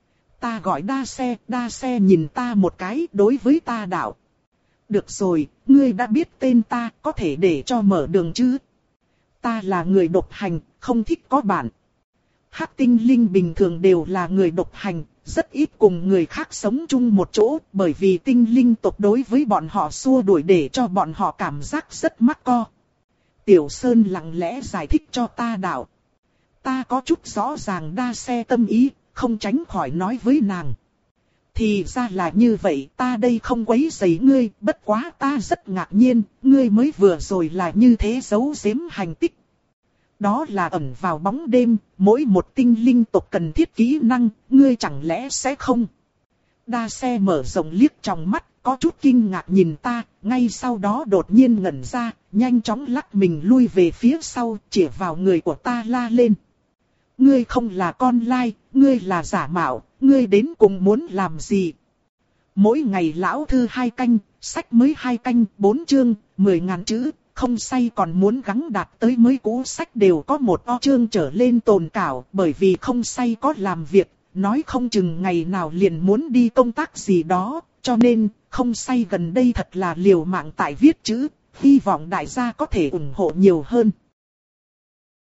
Ta gọi Đa Xe, Đa Xe nhìn ta một cái, đối với ta đạo. Được rồi, ngươi đã biết tên ta, có thể để cho mở đường chứ? Ta là người độc hành, không thích có bạn. Hắc tinh linh bình thường đều là người độc hành, rất ít cùng người khác sống chung một chỗ, bởi vì tinh linh tộc đối với bọn họ xua đuổi để cho bọn họ cảm giác rất mắc co. Tiểu Sơn lặng lẽ giải thích cho ta đạo. Ta có chút rõ ràng Đa Xe tâm ý, không tránh khỏi nói với nàng. Thì ra là như vậy, ta đây không quấy rầy ngươi, bất quá ta rất ngạc nhiên, ngươi mới vừa rồi là như thế giấu giếm hành tích. Đó là ẩn vào bóng đêm, mỗi một tinh linh tộc cần thiết kỹ năng, ngươi chẳng lẽ sẽ không? Đa Xe mở rộng liếc trong mắt, có chút kinh ngạc nhìn ta, ngay sau đó đột nhiên ngẩn ra, nhanh chóng lắc mình lui về phía sau, chỉ vào người của ta la lên. Ngươi không là con lai, ngươi là giả mạo, ngươi đến cùng muốn làm gì? Mỗi ngày lão thư hai canh, sách mới hai canh, bốn chương, mười ngàn chữ, không say còn muốn gắng đạt tới mới cũ sách đều có một o chương trở lên tồn cảo, bởi vì không say có làm việc, nói không chừng ngày nào liền muốn đi công tác gì đó, cho nên không say gần đây thật là liều mạng tại viết chữ, hy vọng đại gia có thể ủng hộ nhiều hơn.